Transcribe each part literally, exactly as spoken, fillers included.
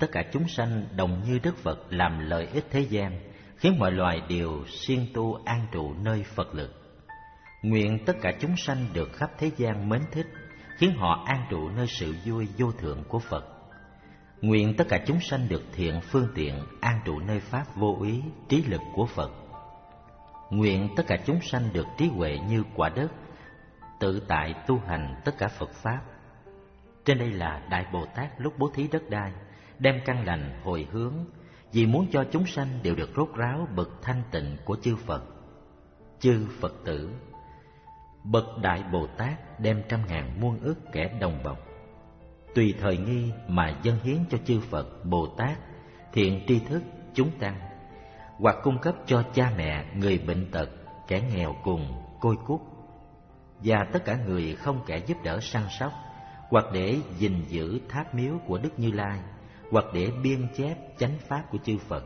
tất cả chúng sanh đồng như Đức Phật làm lợi ích thế gian, khiến mọi loài đều siêng tu an trụ nơi Phật lực. Nguyện tất cả chúng sanh được khắp thế gian mến thích, khiến họ an trụ nơi sự vui vô thượng của Phật. Nguyện tất cả chúng sanh được thiện phương tiện, an trụ nơi pháp vô úy, trí lực của Phật. Nguyện tất cả chúng sanh được trí huệ như quả đất, tự tại tu hành tất cả Phật pháp. Trên đây là Đại Bồ Tát lúc bố thí đất đai, đem căn lành hồi hướng, vì muốn cho chúng sanh đều được rốt ráo bậc thanh tịnh của chư Phật. Chư Phật tử, bậc Đại Bồ Tát đem trăm ngàn muôn ức kẻ đồng bọc, tùy thời nghi mà dâng hiến cho chư Phật, Bồ Tát, thiện tri thức, chúng tăng, hoặc cung cấp cho cha mẹ, người bệnh tật, kẻ nghèo cùng, côi cút, và tất cả người không kẻ giúp đỡ săn sóc, hoặc để gìn giữ tháp miếu của Đức Như Lai, hoặc để biên chép chánh pháp của chư Phật.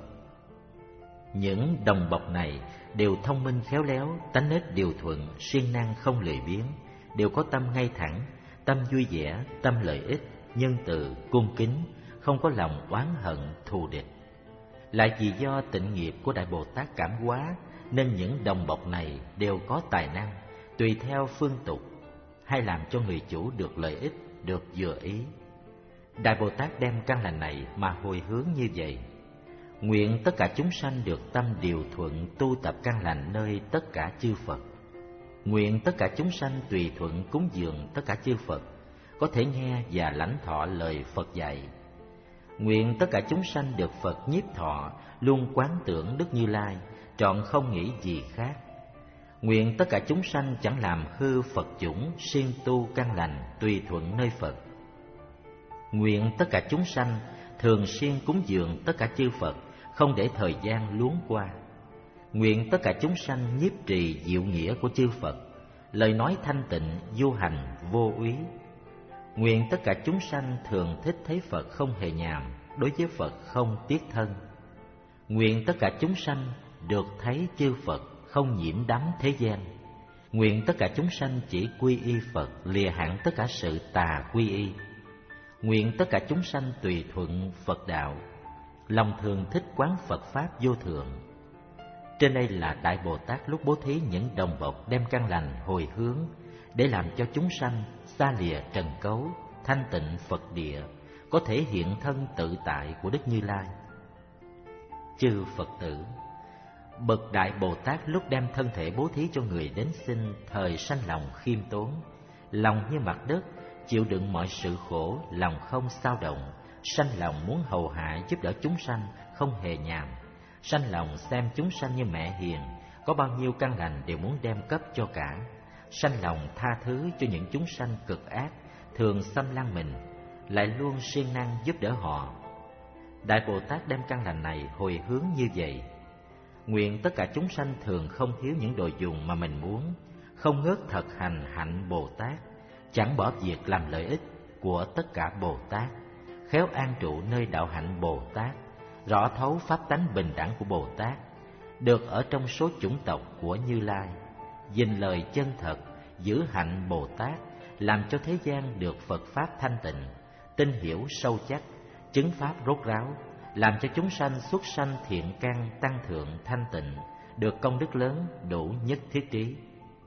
Những đồng bọc này đều thông minh khéo léo, tánh nết điều thuận, siêng năng không lười biếng, đều có tâm ngay thẳng, tâm vui vẻ, tâm lợi ích, nhân từ, cung kính, không có lòng oán hận, thù địch. Lại vì do tịnh nghiệp của Đại Bồ Tát cảm hóa, nên những đồng bọc này đều có tài năng, tùy theo phương tục, hay làm cho người chủ được lợi ích, được vừa ý. Đại Bồ Tát đem căn lành này mà hồi hướng như vậy. Nguyện tất cả chúng sanh được tâm điều thuận, tu tập căn lành nơi tất cả chư Phật. Nguyện tất cả chúng sanh tùy thuận cúng dường tất cả chư Phật, có thể nghe và lãnh thọ lời Phật dạy. Nguyện tất cả chúng sanh được Phật nhiếp thọ, luôn quán tưởng Đức Như Lai, trọn không nghĩ gì khác. Nguyện tất cả chúng sanh chẳng làm hư Phật chủng, siêng tu căn lành tùy thuận nơi Phật. Nguyện tất cả chúng sanh thường xuyên cúng dường tất cả chư Phật, không để thời gian luống qua. Nguyện tất cả chúng sanh nhiếp trì diệu nghĩa của chư Phật, lời nói thanh tịnh, vô hành, vô úy. Nguyện tất cả chúng sanh thường thích thấy Phật không hề nhàm, đối với Phật không tiếc thân. Nguyện tất cả chúng sanh được thấy chư Phật không nhiễm đắm thế gian. Nguyện tất cả chúng sanh chỉ quy y Phật, lìa hẳn tất cả sự tà quy y. Nguyện tất cả chúng sanh tùy thuận Phật đạo, lòng thường thích quán Phật pháp vô thượng. Trên đây là Đại Bồ Tát lúc bố thí những đồng bọc đem căn lành hồi hướng, để làm cho chúng sanh xa lìa trần cấu, thanh tịnh Phật địa, có thể hiện thân tự tại của Đức Như Lai. Chư Phật tử, bậc Đại Bồ Tát lúc đem thân thể bố thí cho người đến sinh, thời sanh lòng khiêm tốn, lòng như mặt đất, chịu đựng mọi sự khổ, lòng không xao động, sanh lòng muốn hầu hạ giúp đỡ chúng sanh, không hề nhàm, sanh lòng xem chúng sanh như mẹ hiền, có bao nhiêu căn lành đều muốn đem cấp cho cả, sanh lòng tha thứ cho những chúng sanh cực ác, thường xâm lăng mình, lại luôn siêng năng giúp đỡ họ. Đại Bồ Tát đem căn lành này hồi hướng như vậy. Nguyện tất cả chúng sanh thường không thiếu những đồ dùng mà mình muốn, không ngớt thực hành hạnh Bồ Tát, chẳng bỏ việc làm lợi ích của tất cả Bồ Tát, khéo an trụ nơi đạo hạnh Bồ Tát, rõ thấu pháp tánh bình đẳng của Bồ Tát, được ở trong số chủng tộc của Như Lai, gìn lời chân thật, giữ hạnh Bồ Tát, làm cho thế gian được Phật pháp thanh tịnh, tin hiểu sâu chắc, chứng pháp rốt ráo, làm cho chúng sanh xuất sanh thiện căn tăng thượng thanh tịnh, được công đức lớn đủ nhất thiết trí.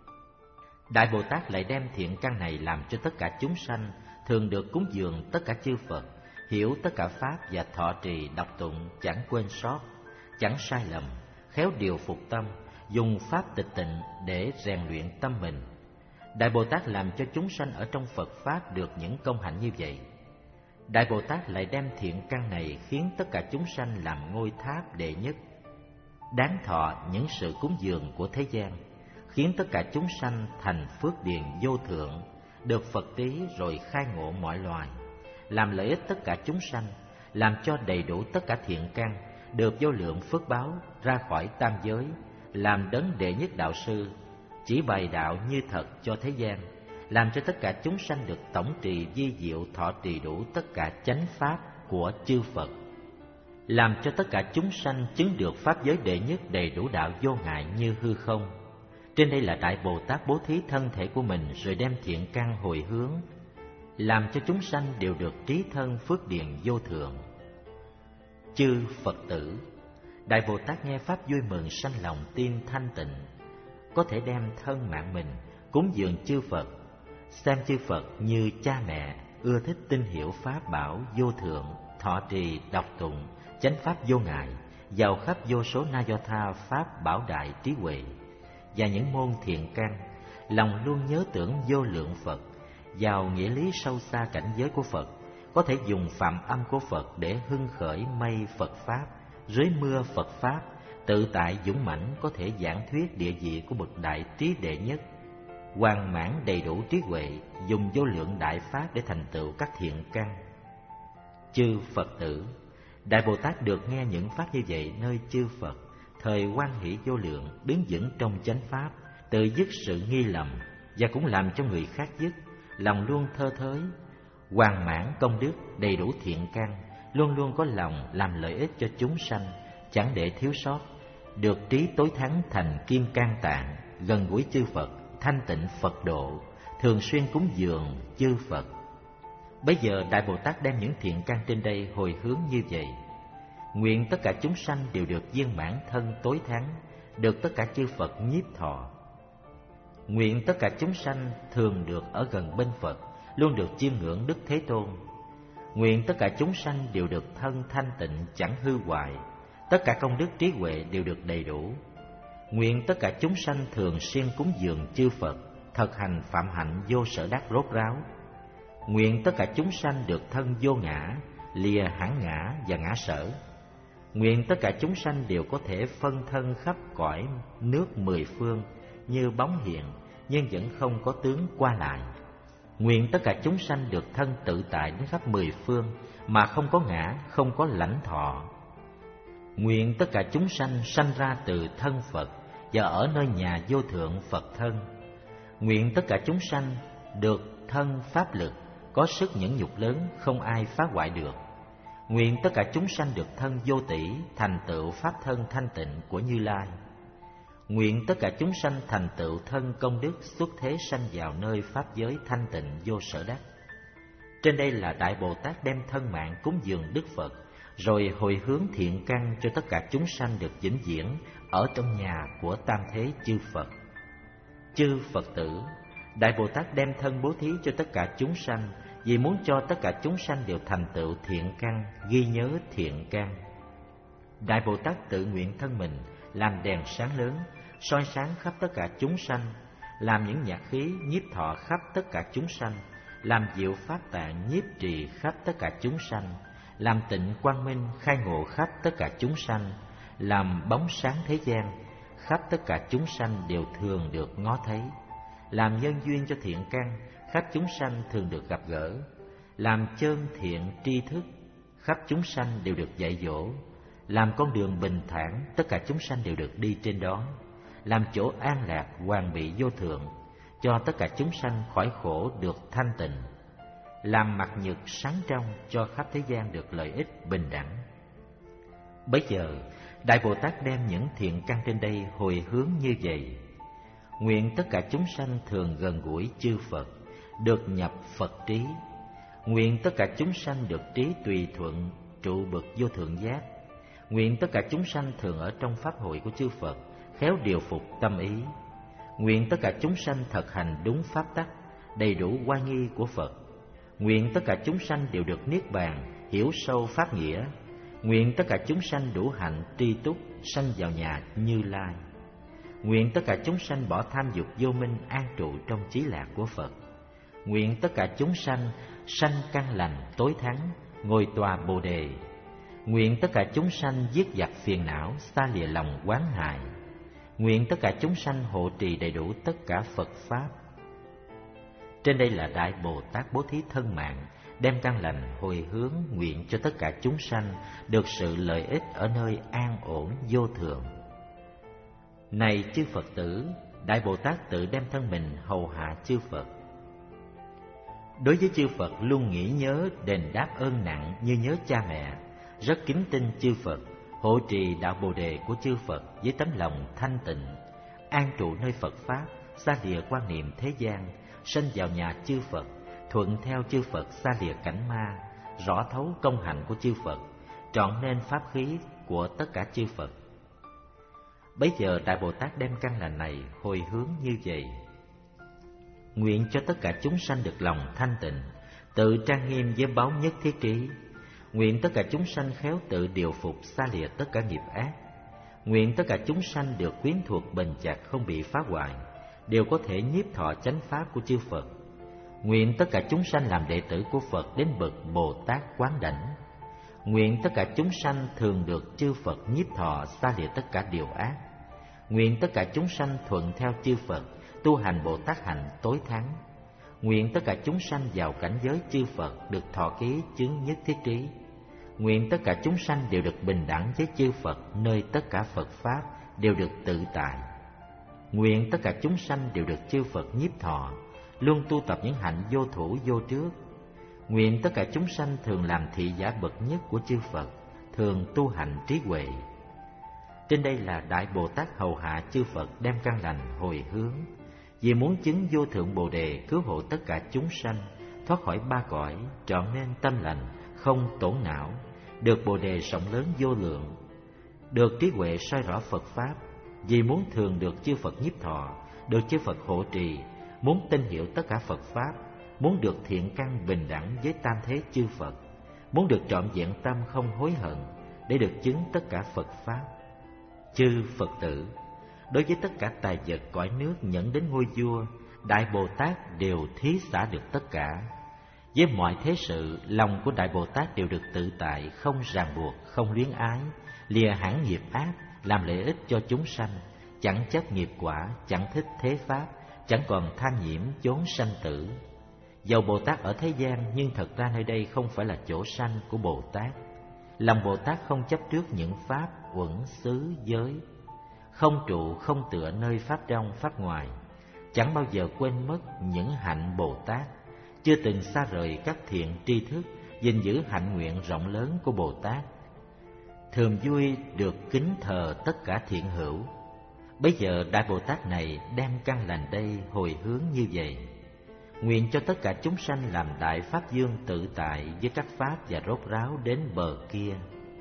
Đại Bồ Tát lại đem thiện căn này làm cho tất cả chúng sanh thường được cúng dường tất cả chư Phật, hiểu tất cả pháp và thọ trì đọc tụng chẳng quên sót, chẳng sai lầm, khéo điều phục tâm, dùng pháp tịch tịnh để rèn luyện tâm mình. Đại Bồ Tát làm cho chúng sanh ở trong Phật pháp được những công hạnh như vậy. Đại Bồ Tát lại đem thiện căn này khiến tất cả chúng sanh làm ngôi tháp đệ nhất, đáng thọ những sự cúng dường của thế gian, khiến tất cả chúng sanh thành phước điền vô thượng, được Phật tí rồi khai ngộ mọi loài, làm lợi ích tất cả chúng sanh, làm cho đầy đủ tất cả thiện căn, được vô lượng phước báo, ra khỏi tam giới, làm đấng đệ nhất đạo sư, chỉ bày đạo như thật cho thế gian, làm cho tất cả chúng sanh được tổng trì vi diệu thọ trì đủ tất cả chánh pháp của chư Phật, làm cho tất cả chúng sanh chứng được pháp giới đệ nhất đầy đủ đạo vô ngại như hư không. Trên đây là Đại Bồ Tát bố thí thân thể của mình rồi đem thiện căn hồi hướng, làm cho chúng sanh đều được trí thân phước điền vô thượng. Chư Phật tử, Đại Bồ Tát nghe pháp vui mừng sanh lòng tin thanh tịnh, có thể đem thân mạng mình cúng dường chư Phật, xem chư Phật như cha mẹ, ưa thích tin hiểu pháp bảo vô thượng, thọ trì đọc tụng chánh pháp vô ngại, giàu khắp vô số na do tha pháp bảo đại trí huệ và những môn thiện căn, lòng luôn nhớ tưởng vô lượng Phật, giàu nghĩa lý sâu xa cảnh giới của Phật, có thể dùng phạm âm của Phật để hưng khởi mây Phật pháp, dưới mưa Phật pháp, tự tại dũng mãnh, có thể giảng thuyết địa vị của bậc đại trí đệ nhất, hoàn mãn đầy đủ trí huệ, dùng vô lượng đại pháp để thành tựu các thiện căn. Chư Phật tử, Đại Bồ Tát được nghe những pháp như vậy nơi chư Phật, thời hoan hỷ vô lượng, đứng vững trong chánh pháp, tự dứt sự nghi lầm và cũng làm cho người khác dứt, lòng luôn thơ thới, hoàn mãn công đức, đầy đủ thiện căn, luôn luôn có lòng làm lợi ích cho chúng sanh, chẳng để thiếu sót, được trí tối thắng thành kim can tạng, gần gũi chư Phật, thanh tịnh Phật độ, thường xuyên cúng dường chư Phật. Bây giờ Đại Bồ Tát đem những thiện căn trên đây hồi hướng như vậy: nguyện tất cả chúng sanh đều được viên mãn thân tối thắng, được tất cả chư Phật nhiếp thọ. Nguyện tất cả chúng sanh thường được ở gần bên Phật, luôn được chiêm ngưỡng Đức Thế Tôn. Nguyện tất cả chúng sanh đều được thân thanh tịnh chẳng hư hoại, tất cả công đức trí huệ đều được đầy đủ. Nguyện tất cả chúng sanh thường xuyên cúng dường chư Phật, thực hành phạm hạnh vô sở đắc rốt ráo. Nguyện tất cả chúng sanh được thân vô ngã, lìa hẳn ngã và ngã sở. Nguyện tất cả chúng sanh đều có thể phân thân khắp cõi nước mười phương như bóng hiện, nhưng vẫn không có tướng qua lại. Nguyện tất cả chúng sanh được thân tự tại đến khắp mười phương, mà không có ngã, không có lãnh thọ. Nguyện tất cả chúng sanh sanh ra từ thân Phật và ở nơi nhà vô thượng Phật thân. Nguyện tất cả chúng sanh được thân pháp lực, có sức nhẫn nhục lớn, không ai phá hoại được. Nguyện tất cả chúng sanh được thân vô tỷ, thành tựu pháp thân thanh tịnh của Như Lai. Nguyện tất cả chúng sanh thành tựu thân công đức, xuất thế sanh vào nơi pháp giới thanh tịnh vô sở đắc. Trên đây là Đại Bồ Tát đem thân mạng cúng dường Đức Phật, rồi hồi hướng thiện căn cho tất cả chúng sanh được vĩnh viễn ở trong nhà của tam thế chư Phật. Chư Phật tử, Đại Bồ Tát đem thân bố thí cho tất cả chúng sanh, vì muốn cho tất cả chúng sanh đều thành tựu thiện căn, ghi nhớ thiện căn. Đại Bồ Tát tự nguyện thân mình làm đèn sáng lớn, soi sáng khắp tất cả chúng sanh, làm những nhạc khí nhiếp thọ khắp tất cả chúng sanh, làm diệu pháp tạng nhiếp trì khắp tất cả chúng sanh, làm tịnh quang minh khai ngộ khắp tất cả chúng sanh, làm bóng sáng thế gian khắp tất cả chúng sanh đều thường được ngó thấy, làm nhân duyên cho thiện căn khắp chúng sanh thường được gặp gỡ, làm chân thiện tri thức khắp chúng sanh đều được dạy dỗ, làm con đường bình thản tất cả chúng sanh đều được đi trên đó, làm chỗ an lạc hoàn bị vô thượng cho tất cả chúng sanh khỏi khổ được thanh tịnh, làm mặt nhật sáng trong cho khắp thế gian được lợi ích bình đẳng. Bấy giờ Đại Bồ Tát đem những thiện căn trên đây hồi hướng như vậy: nguyện tất cả chúng sanh thường gần gũi chư Phật, được nhập Phật trí. Nguyện tất cả chúng sanh được trí tùy thuận trụ bậc vô thượng giác. Nguyện tất cả chúng sanh thường ở trong pháp hội của chư Phật, khéo điều phục tâm ý. Nguyện tất cả chúng sanh thực hành đúng pháp tắc, đầy đủ oai nghi của Phật. Nguyện tất cả chúng sanh đều được niết bàn, hiểu sâu pháp nghĩa. Nguyện tất cả chúng sanh đủ hạnh tri túc, sanh vào nhà Như Lai. Nguyện tất cả chúng sanh bỏ tham dục vô minh, an trụ trong chí lạc của Phật. Nguyện tất cả chúng sanh sanh căn lành tối thắng, ngồi tòa Bồ đề. Nguyện tất cả chúng sanh dứt dặt phiền não, xa lìa lòng oán hại. Nguyện tất cả chúng sanh hộ trì đầy đủ tất cả Phật pháp. Trên đây là Đại Bồ Tát bố thí thân mạng, đem căn lành hồi hướng nguyện cho tất cả chúng sanh được sự lợi ích ở nơi an ổn vô thượng. Này chư Phật tử, Đại Bồ Tát tự đem thân mình hầu hạ chư Phật. Đối với chư Phật luôn nghĩ nhớ đền đáp ơn nặng như nhớ cha mẹ, rất kính tin chư Phật, hộ trì đạo Bồ đề của chư Phật với tấm lòng thanh tịnh, an trụ nơi Phật pháp, xa lìa quan niệm thế gian, sanh vào nhà chư Phật, thuận theo chư Phật xa lìa cảnh ma, rõ thấu công hạnh của chư Phật, trọn nên pháp khí của tất cả chư Phật. Bấy giờ Đại Bồ Tát đem căn lành này hồi hướng như vậy: nguyện cho tất cả chúng sanh được lòng thanh tịnh, tự trang nghiêm với báo nhất thiết trí. Nguyện tất cả chúng sanh khéo tự điều phục, xa lìa tất cả nghiệp ác. Nguyện tất cả chúng sanh được quyến thuộc bền chặt, không bị phá hoại, đều có thể nhiếp thọ chánh pháp của chư Phật. Nguyện tất cả chúng sanh làm đệ tử của Phật đến bậc Bồ Tát quán đảnh. Nguyện tất cả chúng sanh thường được chư Phật nhiếp thọ, xa lìa tất cả điều ác. Nguyện tất cả chúng sanh thuận theo chư Phật, tu hành Bồ Tát hạnh tối thắng. Nguyện tất cả chúng sanh vào cảnh giới chư Phật, được thọ ký chứng nhất thiết trí. Nguyện tất cả chúng sanh đều được bình đẳng với chư Phật, nơi tất cả Phật Pháp đều được tự tại. Nguyện tất cả chúng sanh đều được chư Phật nhiếp thọ, luôn tu tập những hạnh vô thủ vô trước. Nguyện tất cả chúng sanh thường làm thị giả bậc nhất của chư Phật, thường tu hành trí huệ. Trên đây là Đại Bồ Tát hầu hạ chư Phật đem căn lành hồi hướng, vì muốn chứng vô thượng Bồ Đề, cứu hộ tất cả chúng sanh thoát khỏi ba cõi, trọn nên tâm lành, không tổn não, được Bồ Đề rộng lớn vô lượng, được trí huệ soi rõ Phật Pháp. Vì muốn thường được chư Phật nhiếp thọ, được chư Phật hộ trì, muốn tin hiểu tất cả Phật Pháp, muốn được thiện căn bình đẳng với tam thế chư Phật, muốn được trọn vẹn tâm không hối hận, để được chứng tất cả Phật Pháp. Chư Phật tử, đối với tất cả tài vật cõi nước nhận đến ngôi vua, Đại Bồ Tát đều thí xả được tất cả. Với mọi thế sự, lòng của Đại Bồ Tát đều được tự tại, không ràng buộc, không luyến ái, lìa hẳn nghiệp ác, làm lợi ích cho chúng sanh, chẳng chấp nghiệp quả, chẳng thích thế pháp, chẳng còn tham nhiễm chốn sanh tử. Dầu Bồ Tát ở thế gian, nhưng thật ra nơi đây không phải là chỗ sanh của Bồ Tát. Lòng Bồ Tát không chấp trước những pháp, uẩn, xứ, giới, không trụ, không tựa nơi pháp trong, pháp ngoài, chẳng bao giờ quên mất những hạnh Bồ Tát, chưa từng xa rời các thiện tri thức, gìn giữ hạnh nguyện rộng lớn của Bồ Tát, thường vui được kính thờ tất cả thiện hữu. Bây giờ Đại Bồ Tát này đem căn lành đây hồi hướng như vậy: nguyện cho tất cả chúng sanh làm đại pháp dương tự tại với các pháp và rốt ráo đến bờ kia.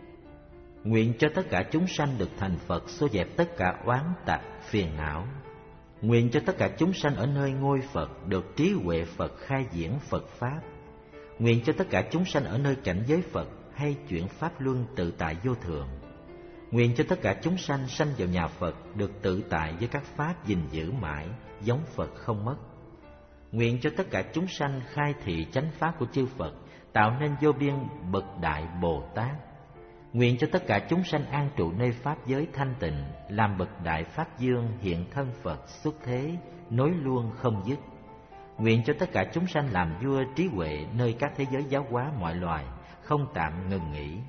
Nguyện cho tất cả chúng sanh được thành Phật, xua dẹp tất cả oán tặc phiền não. Nguyện cho tất cả chúng sanh ở nơi ngôi Phật được trí huệ Phật, khai diễn Phật Pháp. Nguyện cho tất cả chúng sanh ở nơi cảnh giới Phật hay chuyển Pháp luân tự tại vô thượng. Nguyện cho tất cả chúng sanh sanh vào nhà Phật được tự tại với các pháp gìn giữ mãi, giống Phật không mất. Nguyện cho tất cả chúng sanh khai thị chánh pháp của chư Phật, tạo nên vô biên bậc đại Bồ Tát. Nguyện cho tất cả chúng sanh an trụ nơi pháp giới thanh tịnh, làm bậc đại pháp dương hiện thân Phật xuất thế, nối luôn không dứt. Nguyện cho tất cả chúng sanh làm vua trí huệ nơi các thế giới giáo hóa mọi loài, không tạm ngừng nghỉ.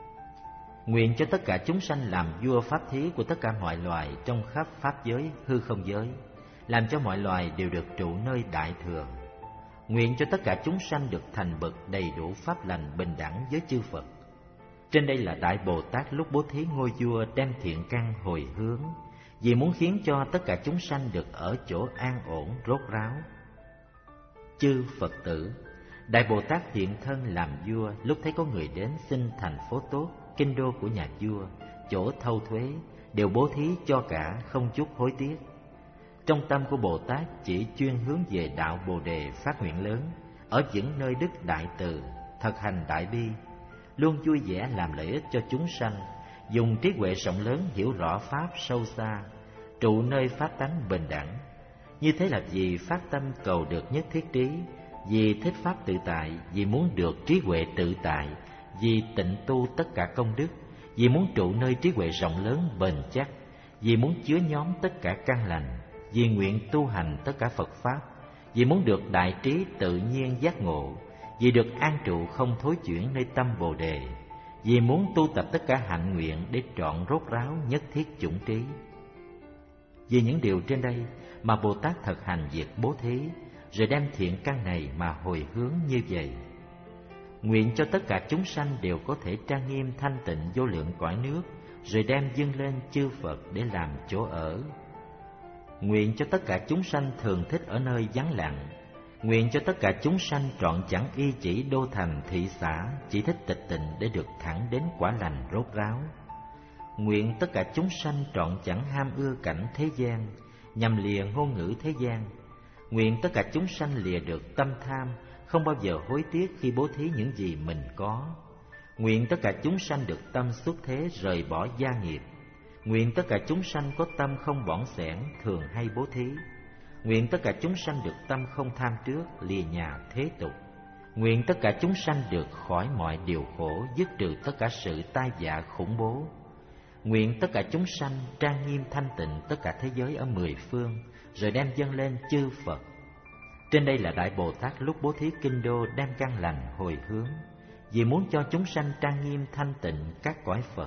Nguyện cho tất cả chúng sanh làm vua pháp thí của tất cả mọi loài trong khắp pháp giới, hư không giới, làm cho mọi loài đều được trụ nơi đại thừa. Nguyện cho tất cả chúng sanh được thành bậc đầy đủ pháp lành bình đẳng với chư Phật. Trên đây là Đại Bồ Tát lúc bố thí ngôi vua đem thiện căn hồi hướng, vì muốn khiến cho tất cả chúng sanh được ở chỗ an ổn rốt ráo. Chư Phật tử, Đại Bồ Tát hiện thân làm vua, lúc thấy có người đến xin thành phố tốt, kinh đô của nhà vua, chỗ thâu thuế, đều bố thí cho cả, không chút hối tiếc. Trong tâm của Bồ Tát chỉ chuyên hướng về đạo Bồ Đề phát nguyện lớn, ở vững nơi đức đại từ, thực hành đại bi, luôn vui vẻ làm lợi ích cho chúng sanh, dùng trí huệ rộng lớn hiểu rõ pháp sâu xa, trụ nơi pháp tánh bình đẳng. Như thế là vì phát tâm cầu được nhất thiết trí, vì thích pháp tự tại, vì muốn được trí huệ tự tại, vì tịnh tu tất cả công đức, vì muốn trụ nơi trí huệ rộng lớn bền chắc, vì muốn chứa nhóm tất cả căn lành, vì nguyện tu hành tất cả Phật Pháp, vì muốn được đại trí tự nhiên giác ngộ, vì được an trụ không thối chuyển nơi tâm Bồ Đề, vì muốn tu tập tất cả hạnh nguyện để trọn rốt ráo nhất thiết chủng trí. Vì những điều trên đây mà Bồ Tát thực hành việc bố thí, rồi đem thiện căn này mà hồi hướng như vậy. Nguyện cho tất cả chúng sanh đều có thể trang nghiêm thanh tịnh vô lượng cõi nước, rồi đem dâng lên chư Phật để làm chỗ ở. Nguyện cho tất cả chúng sanh thường thích ở nơi vắng lặng, Nguyện cho tất cả chúng sanh trọn chẳng y chỉ đô thành thị xã, chỉ thích tịch tịnh để được thẳng đến quả lành rốt ráo. Nguyện tất cả chúng sanh trọn chẳng ham ưa cảnh thế gian, nhằm lìa ngôn ngữ thế gian. Nguyện tất cả chúng sanh lìa được tâm tham, không bao giờ hối tiếc khi bố thí những gì mình có. Nguyện tất cả chúng sanh được tâm xuất thế, rời bỏ gia nghiệp. Nguyện tất cả chúng sanh có tâm không bỏng sẻn, thường hay bố thí. Nguyện tất cả chúng sanh được tâm không tham trước, lìa nhà thế tục. Nguyện tất cả chúng sanh được khỏi mọi điều khổ, dứt trừ tất cả sự tai vạ khủng bố. Nguyện tất cả chúng sanh trang nghiêm thanh tịnh tất cả thế giới ở mười phương, rồi đem dâng lên chư Phật. Trên đây là Đại Bồ Tát lúc bố thí kinh đô đem căn lành hồi hướng, vì muốn cho chúng sanh trang nghiêm thanh tịnh các cõi Phật.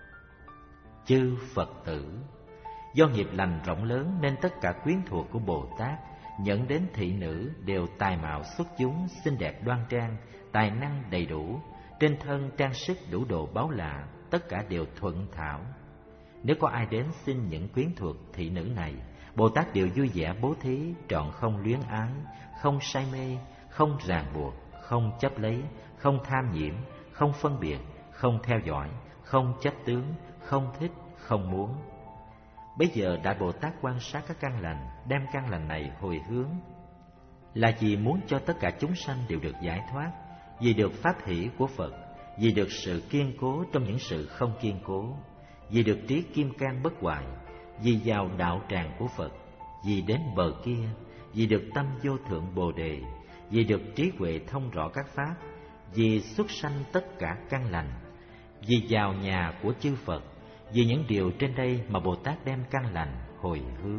Chư Phật tử, do nghiệp lành rộng lớn nên tất cả quyến thuộc của Bồ Tát nhận đến thị nữ đều tài mạo xuất chúng, xinh đẹp đoan trang, tài năng đầy đủ, trên thân trang sức đủ đồ báu lạ, tất cả đều thuận thảo. Nếu có ai đến xin những quyến thuộc thị nữ này, Bồ Tát đều vui vẻ bố thí, trọn không luyến ái, không say mê, không ràng buộc, không chấp lấy, không tham nhiễm, không phân biệt, không theo dõi, không chấp tướng, không thích, không muốn. Bây giờ Đại Bồ Tát quan sát các căn lành, đem căn lành này hồi hướng, là vì muốn cho tất cả chúng sanh đều được giải thoát, vì được pháp hỷ của Phật, vì được sự kiên cố trong những sự không kiên cố, vì được trí kim cang bất hoại, vì vào đạo tràng của Phật, vì đến bờ kia, vì được tâm vô thượng Bồ Đề, vì được trí huệ thông rõ các pháp, vì xuất sanh tất cả căn lành, vì vào nhà của chư Phật, vì những điều trên đây mà Bồ Tát đem căn lành hồi hướng.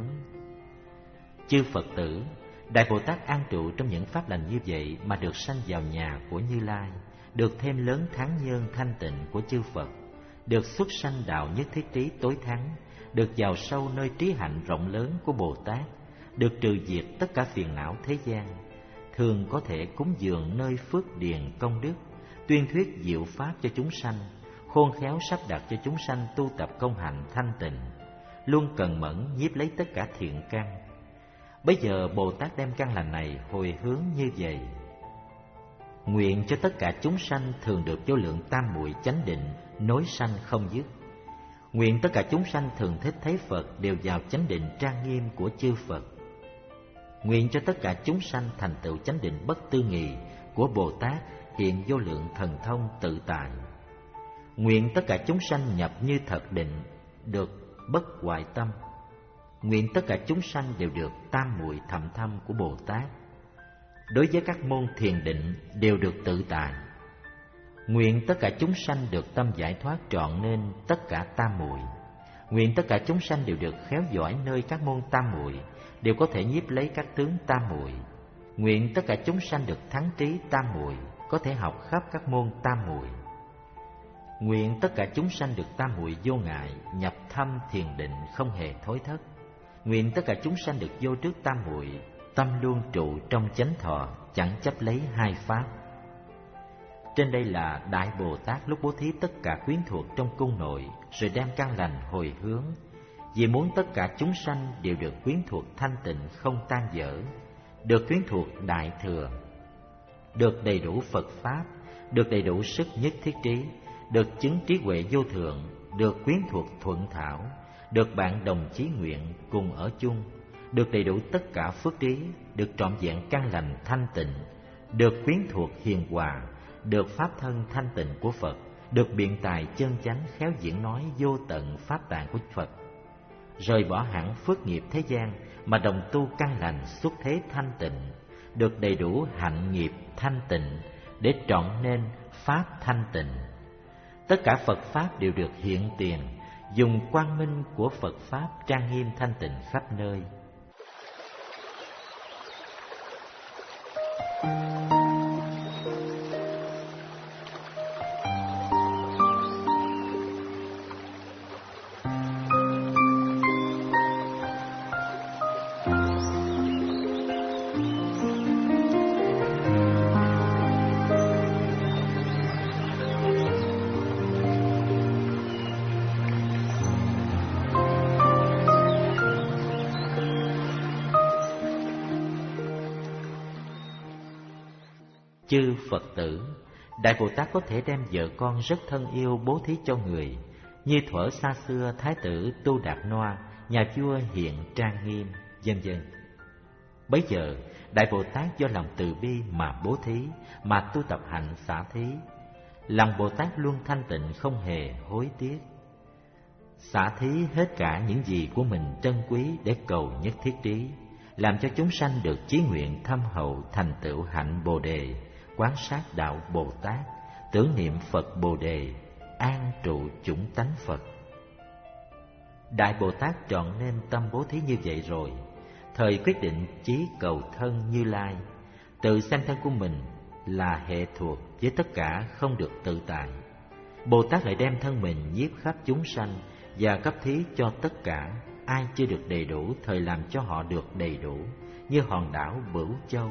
Chư Phật tử, Đại Bồ Tát an trụ trong những pháp lành như vậy mà được sanh vào nhà của Như Lai, được thêm lớn tháng nhân thanh tịnh của chư Phật, được xuất sanh đạo nhất thiết trí tối thắng, được vào sâu nơi trí hạnh rộng lớn của Bồ Tát, được trừ diệt tất cả phiền não thế gian, thường có thể cúng dường nơi phước điền công đức, tuyên thuyết diệu pháp cho chúng sanh, khôn khéo sắp đặt cho chúng sanh tu tập công hạnh thanh tịnh, luôn cần mẫn nhiếp lấy tất cả thiện căn. Bây giờ Bồ Tát đem căn lành này hồi hướng như vậy: nguyện cho tất cả chúng sanh thường được vô lượng tam muội chánh định nối sanh không dứt. Nguyện tất cả chúng sanh thường thích thấy Phật đều vào chánh định trang nghiêm của chư Phật. Nguyện cho tất cả chúng sanh thành tựu chánh định bất tư nghì của Bồ Tát hiện vô lượng thần thông tự tại. Nguyện tất cả chúng sanh nhập như thật định, được bất hoại tâm. Nguyện tất cả chúng sanh đều được tam muội thậm thâm của Bồ Tát. Đối với các môn thiền định đều được tự tại. Nguyện tất cả chúng sanh được tâm giải thoát trọn nên tất cả tam muội. Nguyện tất cả chúng sanh đều được khéo giỏi nơi các môn tam muội, đều có thể nhiếp lấy các tướng tam muội. Nguyện tất cả chúng sanh được thắng trí tam muội, có thể học khắp các môn tam muội. Nguyện tất cả chúng sanh được tam muội vô ngại, nhập thâm thiền định không hề thối thất. Nguyện tất cả chúng sanh được vô trước tam muội, tâm luôn trụ trong chánh thọ, chẳng chấp lấy hai pháp. Trên đây là Đại Bồ Tát lúc bố thí tất cả quyến thuộc trong cung nội, rồi đem căn lành hồi hướng, vì muốn tất cả chúng sanh đều được quyến thuộc thanh tịnh không tan vỡ, được quyến thuộc đại thừa, được đầy đủ Phật pháp, được đầy đủ sức nhất thiết trí, được chứng trí huệ vô thượng, được quyến thuộc thuận thảo, được bạn đồng chí nguyện cùng ở chung, được đầy đủ tất cả phước trí, được trọn vẹn căn lành thanh tịnh, được quyến thuộc hiền hòa, được pháp thân thanh tịnh của Phật, được biện tài chân chánh khéo diễn nói vô tận pháp tạng của Phật, rời bỏ hẳn phước nghiệp thế gian mà đồng tu căn lành xuất thế thanh tịnh, được đầy đủ hạnh nghiệp thanh tịnh để trọn nên pháp thanh tịnh. Tất cả Phật pháp đều được hiện tiền, dùng quang minh của Phật pháp trang nghiêm thanh tịnh khắp nơi. Chư Phật tử, Đại Bồ Tát có thể đem vợ con rất thân yêu bố thí cho người, như thuở xa xưa Thái tử Tu Đạt Noa, nhà vua hiện trang nghiêm, vân vân. Bấy giờ, Đại Bồ Tát do lòng từ bi mà bố thí, mà tu tập hạnh xả thí. Lòng Bồ Tát luôn thanh tịnh, không hề hối tiếc. Xả thí hết cả những gì của mình trân quý để cầu nhất thiết trí, làm cho chúng sanh được chí nguyện thâm hậu thành tựu hạnh Bồ Đề, quán sát đạo Bồ Tát, tưởng niệm Phật Bồ Đề, an trụ chủng tánh Phật. Đại Bồ Tát chọn nên tâm bố thí như vậy rồi, thời quyết định chí cầu thân Như Lai, tự xem thân của mình là hệ thuộc với tất cả, không được tự tại. Bồ Tát lại đem thân mình nhiếp khắp chúng sanh và cấp thí cho tất cả. Ai chưa được đầy đủ, thời làm cho họ được đầy đủ, như hòn đảo Bửu Châu.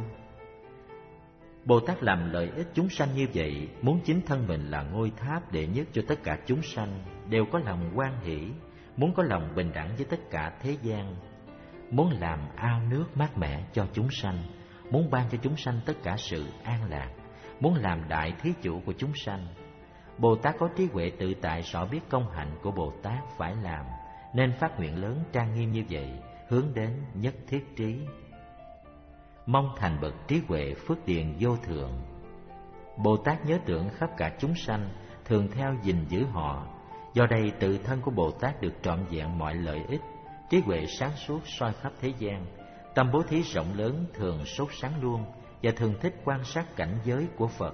Bồ Tát làm lợi ích chúng sanh như vậy, muốn chính thân mình là ngôi tháp đệ nhất cho tất cả chúng sanh, đều có lòng hoan hỷ, muốn có lòng bình đẳng với tất cả thế gian, muốn làm ao nước mát mẻ cho chúng sanh, muốn ban cho chúng sanh tất cả sự an lạc, muốn làm đại thí chủ của chúng sanh. Bồ Tát có trí huệ tự tại, rõ biết công hạnh của Bồ Tát phải làm, nên phát nguyện lớn trang nghiêm như vậy, hướng đến nhất thiết trí, mong thành bậc trí huệ phước điền vô thượng. Bồ Tát nhớ tưởng khắp cả chúng sanh, thường theo gìn giữ họ. Do đây tự thân của Bồ Tát được trọn vẹn mọi lợi ích, trí huệ sáng suốt soi khắp thế gian, tâm bố thí rộng lớn, thường sốt sáng luôn, và thường thích quan sát cảnh giới của Phật.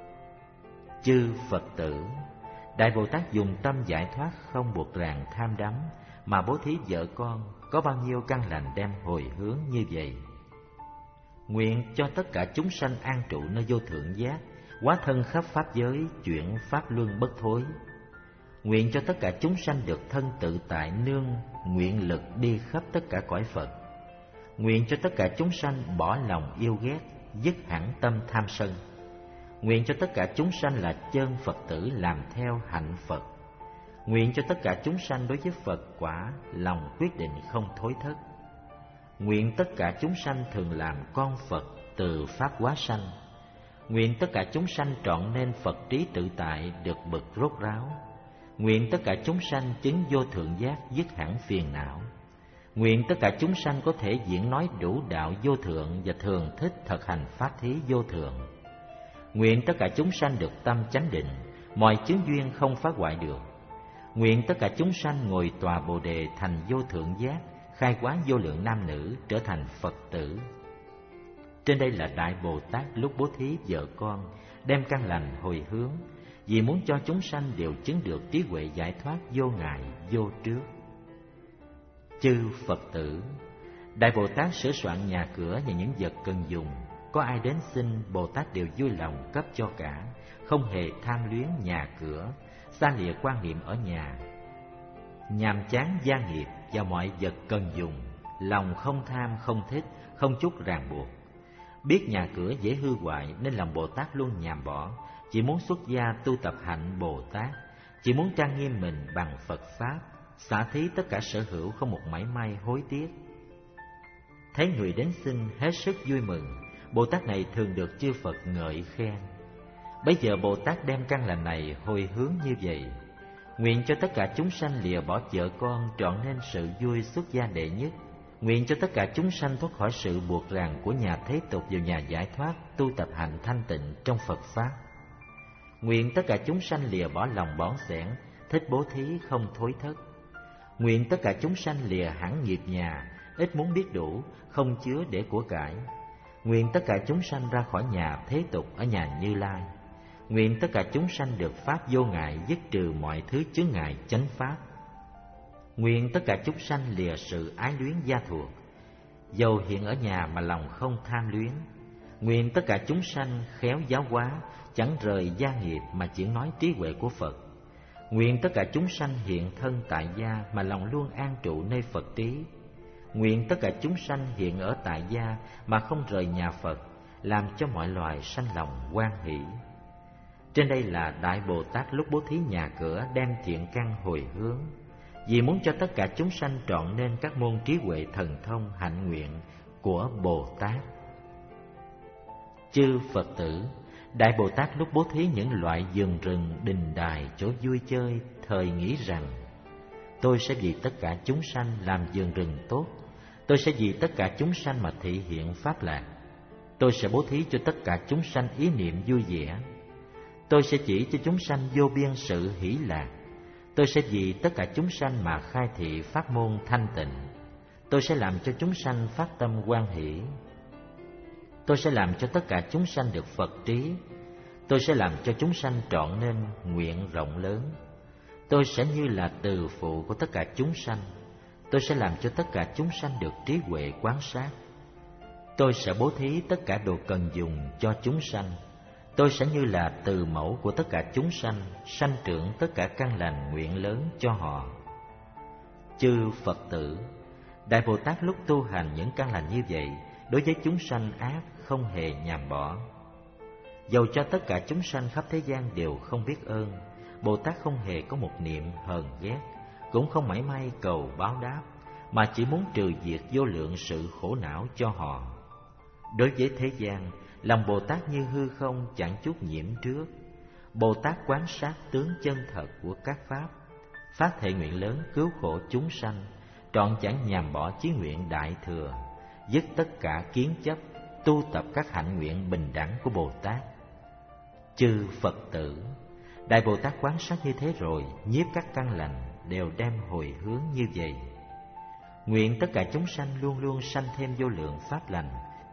Chư Phật tử, Đại Bồ Tát dùng tâm giải thoát, không buộc ràng tham đắm, mà bố thí vợ con, có bao nhiêu căn lành đem hồi hướng như vậy. Nguyện cho tất cả chúng sanh an trụ nơi vô thượng giác, hóa thân khắp pháp giới, chuyển pháp luân bất thối. Nguyện cho tất cả chúng sanh được thân tự tại, nương nguyện lực đi khắp tất cả cõi Phật. Nguyện cho tất cả chúng sanh bỏ lòng yêu ghét, dứt hẳn tâm tham sân. Nguyện cho tất cả chúng sanh là chân Phật tử, làm theo hạnh Phật. Nguyện cho tất cả chúng sanh đối với Phật quả lòng quyết định không thối thất. Nguyện tất cả chúng sanh thường làm con Phật, từ pháp hóa sanh. Nguyện tất cả chúng sanh trọn nên Phật trí tự tại, được bực rốt ráo. Nguyện tất cả chúng sanh chứng vô thượng giác, dứt hẳn phiền não. Nguyện tất cả chúng sanh có thể diễn nói đủ đạo vô thượng, và thường thích thực hành pháp thí vô thượng. Nguyện tất cả chúng sanh được tâm chánh định, mọi chướng duyên không phá hoại được. Nguyện tất cả chúng sanh ngồi tòa Bồ Đề thành vô thượng giác, khai hóa vô lượng nam nữ, trở thành Phật tử. Trên đây là Đại Bồ Tát lúc bố thí vợ con, đem căn lành hồi hướng, vì muốn cho chúng sanh đều chứng được trí huệ giải thoát vô ngại vô trước. Chư Phật tử, Đại Bồ Tát sửa soạn nhà cửa và những vật cần dùng, có ai đến xin, Bồ Tát đều vui lòng cấp cho cả, không hề tham luyến nhà cửa, xa lìa quan niệm ở nhà. Nhàm chán gia nghiệp và mọi vật cần dùng, lòng không tham không thích, không chút ràng buộc. Biết nhà cửa dễ hư hoại nên lòng Bồ Tát luôn nhàm bỏ, chỉ muốn xuất gia tu tập hạnh Bồ Tát, chỉ muốn trang nghiêm mình bằng Phật Pháp, xả thí tất cả sở hữu, không một mảy may hối tiếc. Thấy người đến xin hết sức vui mừng, Bồ Tát này thường được chư Phật ngợi khen. Bấy giờ Bồ Tát đem căn lành này hồi hướng như vậy: nguyện cho tất cả chúng sanh lìa bỏ vợ con, trọn nên sự vui xuất gia đệ nhất. Nguyện cho tất cả chúng sanh thoát khỏi sự buộc ràng của nhà thế tục vào nhà giải thoát, tu tập hạnh thanh tịnh trong Phật Pháp. Nguyện tất cả chúng sanh lìa bỏ lòng bỏng sẻn, thích bố thí không thối thất. Nguyện tất cả chúng sanh lìa hẳn nghiệp nhà, ít muốn biết đủ, không chứa để của cải. Nguyện tất cả chúng sanh ra khỏi nhà thế tục ở nhà Như Lai. Nguyện tất cả chúng sanh được pháp vô ngại, dứt trừ mọi thứ chướng ngại chánh pháp. Nguyện tất cả chúng sanh lìa sự ái luyến gia thuộc, dầu hiện ở nhà mà lòng không tham luyến. Nguyện tất cả chúng sanh khéo giáo hóa, chẳng rời gia nghiệp mà chỉ nói trí huệ của Phật. Nguyện tất cả chúng sanh hiện thân tại gia mà lòng luôn an trụ nơi Phật trí. Nguyện tất cả chúng sanh hiện ở tại gia mà không rời nhà Phật, làm cho mọi loài sanh lòng hoan hỷ. Trên đây là Đại Bồ Tát lúc bố thí nhà cửa đem thiện căn hồi hướng, vì muốn cho tất cả chúng sanh trọn nên các môn trí huệ thần thông hạnh nguyện của Bồ Tát. Chư Phật tử, Đại Bồ Tát lúc bố thí những loại vườn rừng, đình đài, chỗ vui chơi, thời nghĩ rằng: tôi sẽ vì tất cả chúng sanh làm vườn rừng tốt, tôi sẽ vì tất cả chúng sanh mà thị hiện pháp lạc, tôi sẽ bố thí cho tất cả chúng sanh ý niệm vui vẻ, tôi sẽ chỉ cho chúng sanh vô biên sự hỷ lạc, tôi sẽ vì tất cả chúng sanh mà khai thị pháp môn thanh tịnh, tôi sẽ làm cho chúng sanh phát tâm hoan hỷ, tôi sẽ làm cho tất cả chúng sanh được Phật trí, tôi sẽ làm cho chúng sanh trọn nên nguyện rộng lớn, tôi sẽ như là từ phụ của tất cả chúng sanh, tôi sẽ làm cho tất cả chúng sanh được trí huệ quán sát, tôi sẽ bố thí tất cả đồ cần dùng cho chúng sanh, tôi sẽ như là từ mẫu của tất cả chúng sanh, sanh trưởng tất cả căn lành nguyện lớn cho họ. Chư Phật tử, Đại Bồ Tát lúc tu hành những căn lành như vậy, đối với chúng sanh ác không hề nhàm bỏ. Dầu cho tất cả chúng sanh khắp thế gian đều không biết ơn, Bồ Tát không hề có một niệm hờn ghét, cũng không mảy may cầu báo đáp, mà chỉ muốn trừ diệt vô lượng sự khổ não cho họ. Đối với thế gian, lòng Bồ Tát như hư không chẳng chút nhiễm trước. Bồ Tát quán sát tướng chân thật của các pháp, phát thệ nguyện lớn cứu khổ chúng sanh, trọn chẳng nhàm bỏ chí nguyện đại thừa, dứt tất cả kiến chấp, tu tập các hạnh nguyện bình đẳng của Bồ Tát. Chư Phật tử, Đại Bồ Tát quán sát như thế rồi, nhiếp các căn lành đều đem hồi hướng như vậy. Nguyện tất cả chúng sanh luôn luôn sanh thêm vô lượng pháp lành,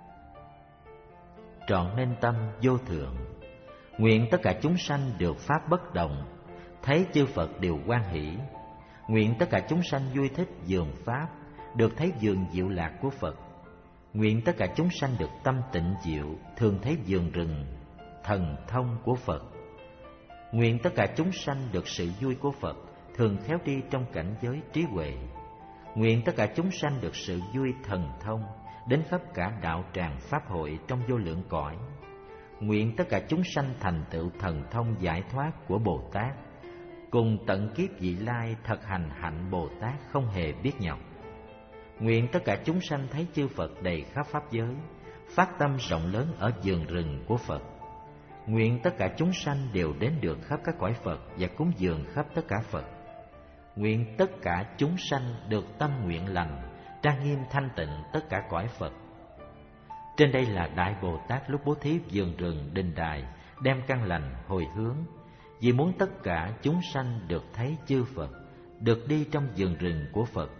trọn nên tâm vô thượng. Nguyện tất cả chúng sanh được pháp bất động, thấy chư Phật đều hoan hỷ. Nguyện tất cả chúng sanh vui thích vườn pháp, được thấy vườn diệu lạc của Phật. Nguyện tất cả chúng sanh được tâm tịnh diệu, thường thấy vườn rừng thần thông của Phật. Nguyện tất cả chúng sanh được sự vui của Phật, thường khéo đi trong cảnh giới trí huệ. Nguyện tất cả chúng sanh được sự vui thần thông, đến khắp cả đạo tràng pháp hội trong vô lượng cõi. Nguyện tất cả chúng sanh thành tựu thần thông giải thoát của Bồ Tát, cùng tận kiếp vị lai thật hành hạnh Bồ Tát không hề biết nhọc. Nguyện tất cả chúng sanh thấy chư Phật đầy khắp pháp giới, phát tâm rộng lớn ở vườn rừng của Phật. Nguyện tất cả chúng sanh đều đến được khắp các cõi Phật và cúng dường khắp tất cả Phật. Nguyện tất cả chúng sanh được tâm nguyện lành, trang nghiêm thanh tịnh tất cả cõi Phật. Trên đây là Đại Bồ Tát lúc bố thí vườn rừng đình đài, đem căn lành hồi hướng, vì muốn tất cả chúng sanh được thấy chư Phật, được đi trong vườn rừng của Phật.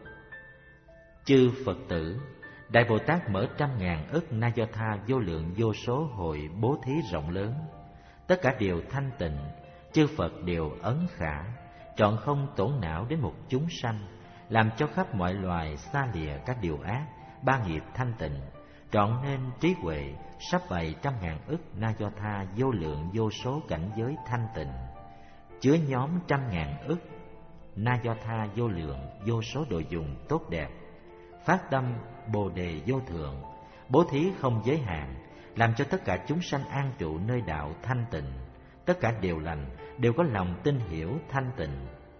Chư Phật tử, Đại Bồ Tát mở trăm ngàn ức na do tha vô lượng vô số hội bố thí rộng lớn, tất cả đều thanh tịnh, chư Phật đều ấn khả, trọn không tổn não đến một chúng sanh, làm cho khắp mọi loài xa lìa các điều ác, ba nghiệp thanh tịnh, trọn nên trí huệ, sắp bày trăm ngàn ức na do tha vô lượng vô số cảnh giới thanh tịnh, chứa nhóm trăm ngàn ức na do tha vô lượng vô số đồ dùng tốt đẹp, phát tâm bồ đề vô thượng, bố thí không giới hạn, làm cho tất cả chúng sanh an trụ nơi đạo thanh tịnh, tất cả đều lành, đều có lòng tin hiểu thanh tịnh.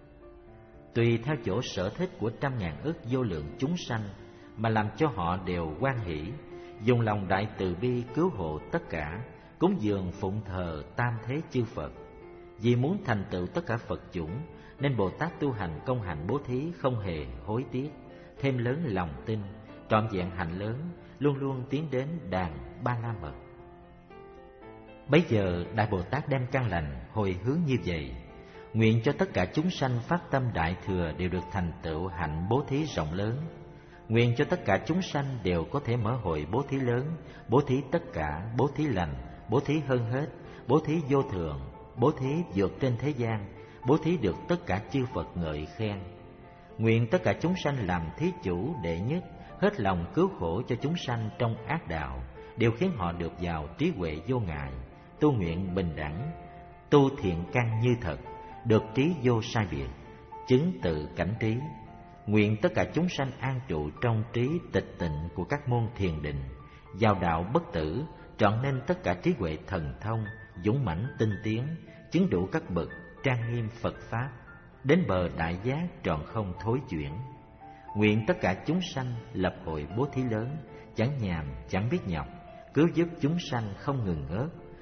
Tùy theo chỗ sở thích của trăm ngàn ức vô lượng chúng sanh mà làm cho họ đều hoan hỷ, dùng lòng đại từ bi cứu hộ tất cả, cúng dường phụng thờ tam thế chư Phật. Vì muốn thành tựu tất cả Phật chủng, nên Bồ Tát tu hành công hạnh bố thí không hề hối tiếc, thêm lớn lòng tin, trọn vẹn hạnh lớn, luôn luôn tiến đến đàn Ba La Mật. Bấy giờ Đại Bồ Tát đem căn lành hồi hướng như vậy, nguyện cho tất cả chúng sanh phát tâm đại thừa đều được thành tựu hạnh bố thí rộng lớn. Nguyện cho tất cả chúng sanh đều có thể mở hội bố thí lớn, bố thí tất cả, bố thí lành, bố thí hơn hết, bố thí vô thượng, bố thí vượt trên thế gian, bố thí được tất cả chư Phật ngợi khen. Nguyện tất cả chúng sanh làm thí chủ đệ nhất, hết lòng cứu khổ cho chúng sanh trong ác đạo, đều khiến họ được vào trí huệ vô ngại, tu nguyện bình đẳng, tu thiện căn như thật, được trí vô sai biệt, chứng tự cảnh trí. Nguyện tất cả chúng sanh an trụ trong trí tịch tịnh của các môn thiền định, vào đạo bất tử, trọn nên tất cả trí huệ thần thông, dũng mãnh tinh tiến, chứng đủ các bậc trang nghiêm Phật pháp, đến bờ đại giác trọn không thối chuyển. Nguyện tất cả chúng sanh lập hội bố thí lớn, chẳng nhàm chẳng biết nhọc, cứu giúp chúng sanh không ngừng ngớt,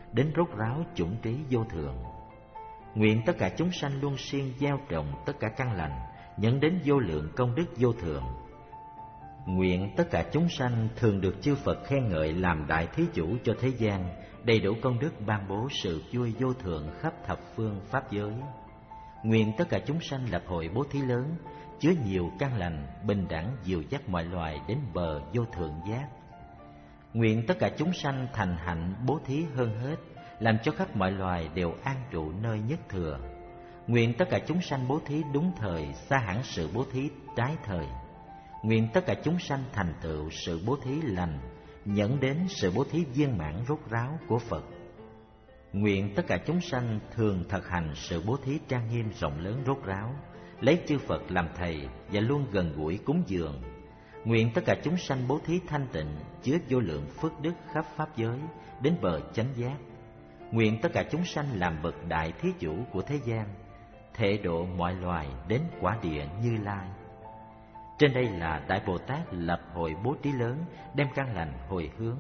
đến rốt ráo chủng trí vô thường. Nguyện tất cả chúng sanh luôn siêng gieo trồng tất cả căn lành, nhận đến vô lượng công đức vô thường. Nguyện tất cả chúng sanh thường được chư Phật khen ngợi làm đại thí chủ cho thế gian, đầy đủ công đức ban bố sự vui vô thượng khắp thập phương pháp giới. Nguyện tất cả chúng sanh lập hội bố thí lớn, chứa nhiều căn lành, bình đẳng dìu dắt mọi loài đến bờ vô thượng giác. Nguyện tất cả chúng sanh thành hạnh bố thí hơn hết, làm cho khắp mọi loài đều an trụ nơi nhất thừa. Nguyện tất cả chúng sanh bố thí đúng thời, xa hẳn sự bố thí trái thời. Nguyện tất cả chúng sanh thành tựu sự bố thí lành, nhẫn đến sự bố thí viên mãn rốt ráo của Phật. Nguyện tất cả chúng sanh thường thực hành sự bố thí trang nghiêm rộng lớn rốt ráo, lấy chư Phật làm thầy và luôn gần gũi cúng dường. Nguyện tất cả chúng sanh bố thí thanh tịnh, chứa vô lượng phước đức khắp pháp giới, đến bờ chánh giác. Nguyện tất cả chúng sanh làm bậc đại thí chủ của thế gian, thể độ mọi loài đến quả địa Như Lai. Trên đây là Đại Bồ Tát lập hội bố thí lớn, đem căn lành hồi hướng.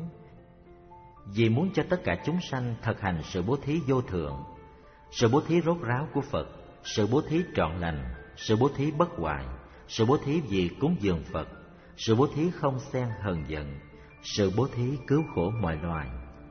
Vì muốn cho tất cả chúng sanh thực hành sự bố thí vô thượng, sự bố thí rốt ráo của Phật, sự bố thí trọn lành, sự bố thí bất hoại, sự bố thí vì cúng dường Phật, sự bố thí không xen hờn giận, sự bố thí cứu khổ mọi loài,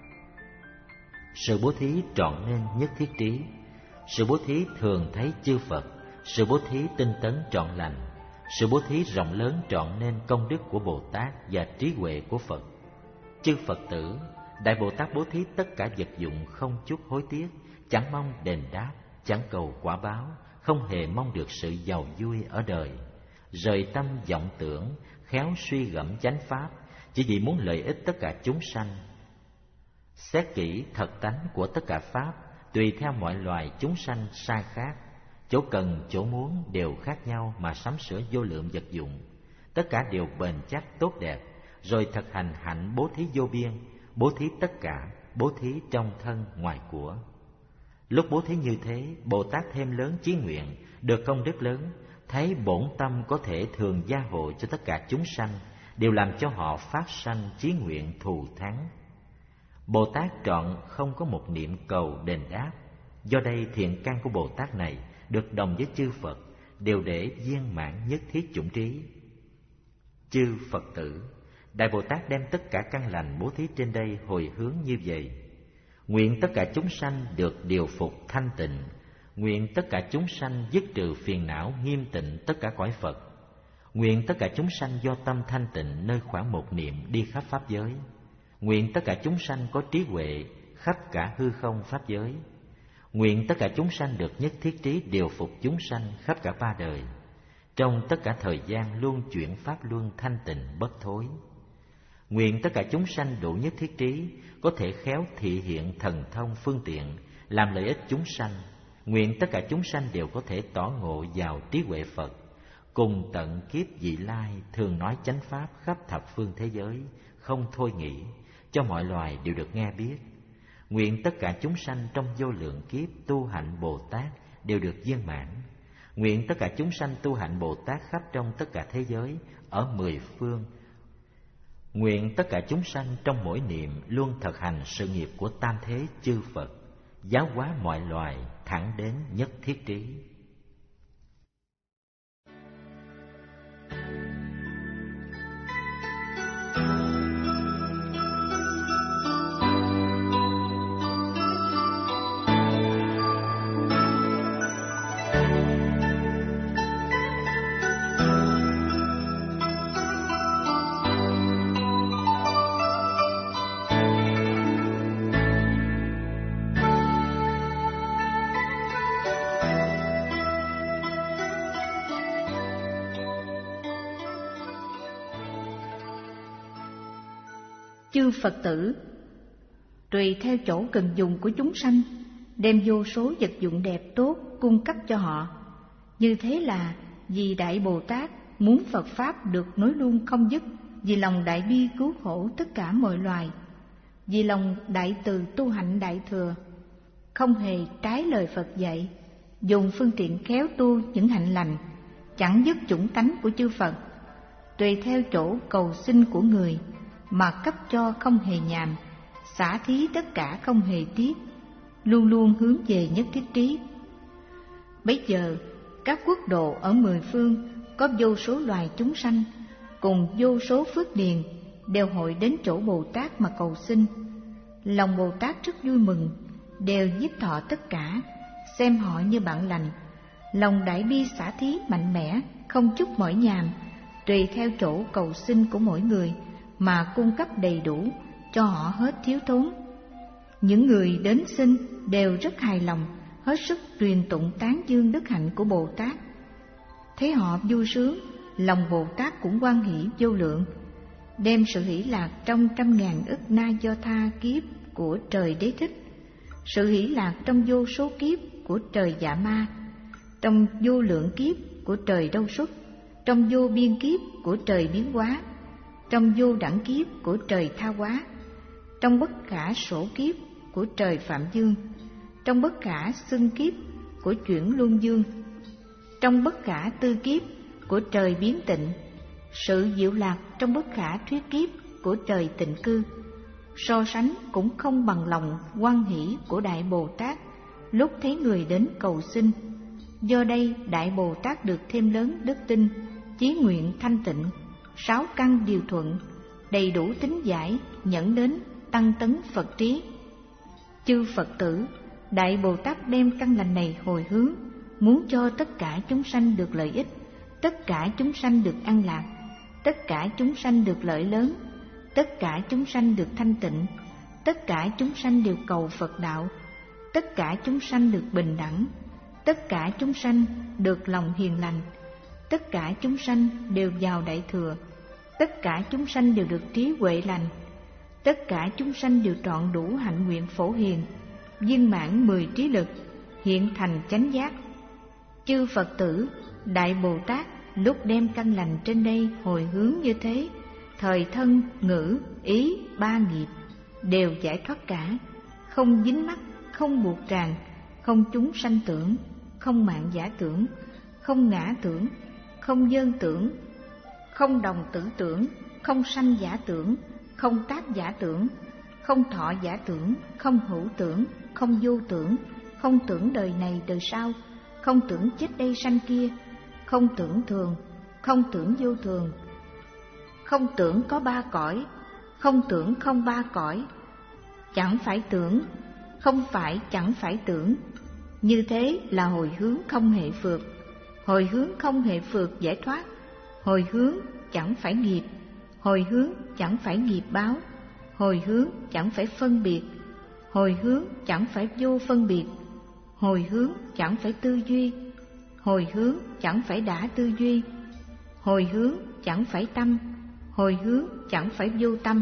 sự bố thí trọn nên nhất thiết trí, sự bố thí thường thấy chư Phật, sự bố thí tinh tấn trọn lành, sự bố thí rộng lớn trọn nên công đức của Bồ Tát và trí huệ của Phật. Chư Phật tử, Đại Bồ Tát bố thí tất cả vật dụng không chút hối tiếc, chẳng mong đền đáp, chẳng cầu quả báo, không hề mong được sự giàu vui ở đời, rời tâm vọng tưởng, khéo suy gẫm chánh pháp, chỉ vì muốn lợi ích tất cả chúng sanh. Xét kỹ thật tánh của tất cả pháp, tùy theo mọi loài chúng sanh sai khác, chỗ cần chỗ muốn đều khác nhau mà sắm sửa vô lượng vật dụng, tất cả đều bền chắc tốt đẹp, rồi thực hành hạnh bố thí vô biên, bố thí tất cả, bố thí trong thân ngoài của. Lúc bố thí như thế, Bồ Tát thêm lớn chí nguyện, được công đức lớn, thấy bổn tâm có thể thường gia hộ cho tất cả chúng sanh, đều làm cho họ phát sanh chí nguyện thù thắng. Bồ Tát trọn không có một niệm cầu đền đáp. Do đây thiện căn của Bồ Tát này được đồng với chư Phật, đều để viên mãn nhất thiết chủng trí. Chư Phật tử, Đại Bồ Tát đem tất cả căn lành bố thí trên đây hồi hướng như vậy. Nguyện tất cả chúng sanh được điều phục thanh tịnh, nguyện tất cả chúng sanh dứt trừ phiền não nghiêm tịnh tất cả cõi Phật, nguyện tất cả chúng sanh do tâm thanh tịnh nơi khoảng một niệm đi khắp pháp giới, nguyện tất cả chúng sanh có trí huệ khắp cả hư không pháp giới, nguyện tất cả chúng sanh được nhất thiết trí điều phục chúng sanh khắp cả ba đời, trong tất cả thời gian luôn chuyển pháp luân thanh tịnh bất thối. Nguyện tất cả chúng sanh đủ nhất thiết trí, có thể khéo thị hiện thần thông phương tiện, làm lợi ích chúng sanh. Nguyện tất cả chúng sanh đều có thể tỏ ngộ vào trí huệ Phật, cùng tận kiếp vị lai thường nói chánh pháp khắp thập phương thế giới, không thôi nghĩ, cho mọi loài đều được nghe biết. Nguyện tất cả chúng sanh trong vô lượng kiếp tu hạnh Bồ Tát đều được viên mãn. Nguyện tất cả chúng sanh tu hạnh Bồ Tát khắp trong tất cả thế giới, ở mười phương. Nguyện tất cả chúng sanh trong mỗi niệm luôn thực hành sự nghiệp của tam thế chư Phật, giáo hóa mọi loài thẳng đến nhất thiết trí. Chư Phật tử, tùy theo chỗ cần dùng của chúng sanh, đem vô số vật dụng đẹp tốt cung cấp cho họ. Như thế là vì Đại Bồ Tát muốn Phật Pháp được nối luôn không dứt, vì lòng đại bi cứu khổ tất cả mọi loài, vì lòng đại từ tu hạnh đại thừa, không hề trái lời Phật dạy, dùng phương tiện khéo tu những hạnh lành, chẳng dứt chủng tánh của chư Phật, tùy theo chỗ cầu xin của người mà cấp cho không hề nhàm, xả thí tất cả không hề tiếc, luôn luôn hướng về nhất thiết trí. Bấy giờ, các quốc độ ở mười phương có vô số loài chúng sanh cùng vô số phước điền đều hội đến chỗ Bồ Tát mà cầu xin. Lòng Bồ Tát rất vui mừng, đều nhiếp thọ tất cả, xem họ như bạn lành. Lòng đại bi xả thí mạnh mẽ, không chút mỏi nhàm, tùy theo chỗ cầu xin của mỗi người mà cung cấp đầy đủ, cho họ hết thiếu thốn. Những người đến xin đều rất hài lòng, hết sức truyền tụng tán dương đức hạnh của Bồ Tát. Thấy họ vui sướng, lòng Bồ Tát cũng hoan hỷ vô lượng, đem sự hỷ lạc trong trăm ngàn ức na do tha kiếp của trời Đế Thích, sự hỷ lạc trong vô số kiếp của trời Dạ Ma, trong vô lượng kiếp của trời Đâu Xuất, trong vô biên kiếp của trời Biến Hóa, trong vô đẳng kiếp của trời Tha Hóa, trong bất khả sổ kiếp của trời Phạm Dương, trong bất khả xưng kiếp của chuyển Luân Dương, trong bất khả tư kiếp của trời Biến Tịnh, sự diệu lạc trong bất khả thuyết kiếp của trời Tịnh Cư. So sánh cũng không bằng lòng hoan hỷ của Đại Bồ Tát lúc thấy người đến cầu xin. Do đây Đại Bồ Tát được thêm lớn đức tin, chí nguyện thanh tịnh, sáu căn điều thuận, đầy đủ tính giải, nhẫn đến tăng tấn Phật trí. Chư Phật tử, Đại Bồ Tát đem căn lành này hồi hướng, muốn cho tất cả chúng sanh được lợi ích, tất cả chúng sanh được an lạc, tất cả chúng sanh được lợi lớn, tất cả chúng sanh được thanh tịnh, tất cả chúng sanh đều cầu Phật đạo, tất cả chúng sanh được bình đẳng, tất cả chúng sanh được lòng hiền lành, tất cả chúng sanh đều vào đại thừa, tất cả chúng sanh đều được trí huệ lành, tất cả chúng sanh đều trọn đủ hạnh nguyện phổ hiền, viên mãn mười trí lực, hiện thành chánh giác. Chư Phật tử, Đại Bồ Tát lúc đem căn lành trên đây hồi hướng như thế, thời thân, ngữ, ý, ba nghiệp đều giải thoát cả, không dính mắc, không buộc ràng, không chúng sanh tưởng, không mạng giả tưởng, không ngã tưởng, không dơn tưởng, không đồng tử tưởng, không sanh giả tưởng, không tác giả tưởng, không thọ giả tưởng, không hữu tưởng, không vô tưởng, không tưởng đời này đời sau, không tưởng chết đây sanh kia, không tưởng thường, không tưởng vô thường, không tưởng có ba cõi, không tưởng không ba cõi, chẳng phải tưởng, không phải chẳng phải tưởng. Như thế là hồi hướng không hệ phược, hồi hướng không hệ phược giải thoát, hồi hướng chẳng phải nghiệp, hồi hướng chẳng phải nghiệp báo, hồi hướng chẳng phải phân biệt, hồi hướng chẳng phải vô phân biệt, hồi hướng chẳng phải tư duy, hồi hướng chẳng phải đã tư duy, hồi hướng chẳng phải tâm, hồi hướng chẳng phải vô tâm.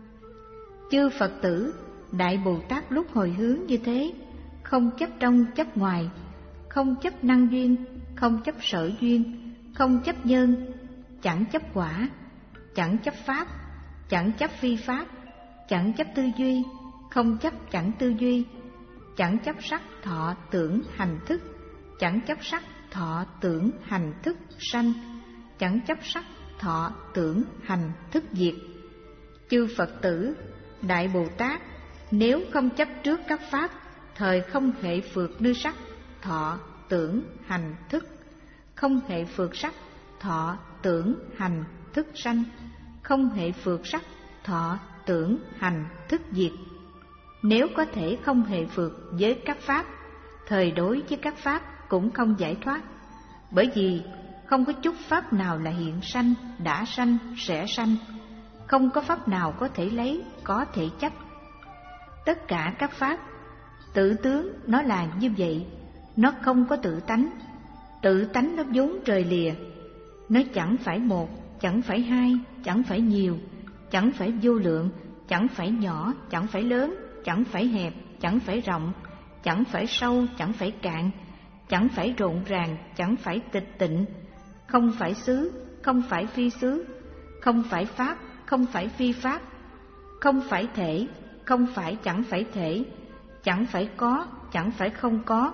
Chư Phật tử, Đại Bồ Tát lúc hồi hướng như thế, không chấp trong chấp ngoài, không chấp năng duyên, không chấp sở duyên, không chấp nhân, chẳng chấp quả, chẳng chấp pháp, chẳng chấp phi pháp, chẳng chấp tư duy, không chấp chẳng tư duy, chẳng chấp sắc thọ tưởng hành thức, chẳng chấp sắc thọ tưởng hành thức sanh, chẳng chấp sắc thọ tưởng hành thức diệt. Chư Phật tử, Đại Bồ Tát nếu không chấp trước các pháp, thời không hệ phược đưa sắc thọ tưởng hành thức, không hệ phược sắc thọ tưởng hành thức sanh, không hệ phược sắc thọ tưởng hành thức diệt. Nếu có thể không hệ phược với các pháp, thời đối với các pháp cũng không giải thoát, bởi vì không có chút pháp nào là hiện sanh, đã sanh, sẽ sanh, không có pháp nào có thể lấy, có thể chấp. Tất cả các pháp, tự tướng nó là như vậy, nó không có tự tánh, tự tánh nó vốn rời lìa, nó chẳng phải một, chẳng phải hai, chẳng phải nhiều, chẳng phải vô lượng, chẳng phải nhỏ, chẳng phải lớn, chẳng phải hẹp, chẳng phải rộng, chẳng phải sâu, chẳng phải cạn, chẳng phải rộn ràng, chẳng phải tịch tịnh, không phải xứ, không phải phi xứ, không phải pháp, không phải phi pháp, không phải thể, không phải chẳng phải thể, chẳng phải có, chẳng phải không có.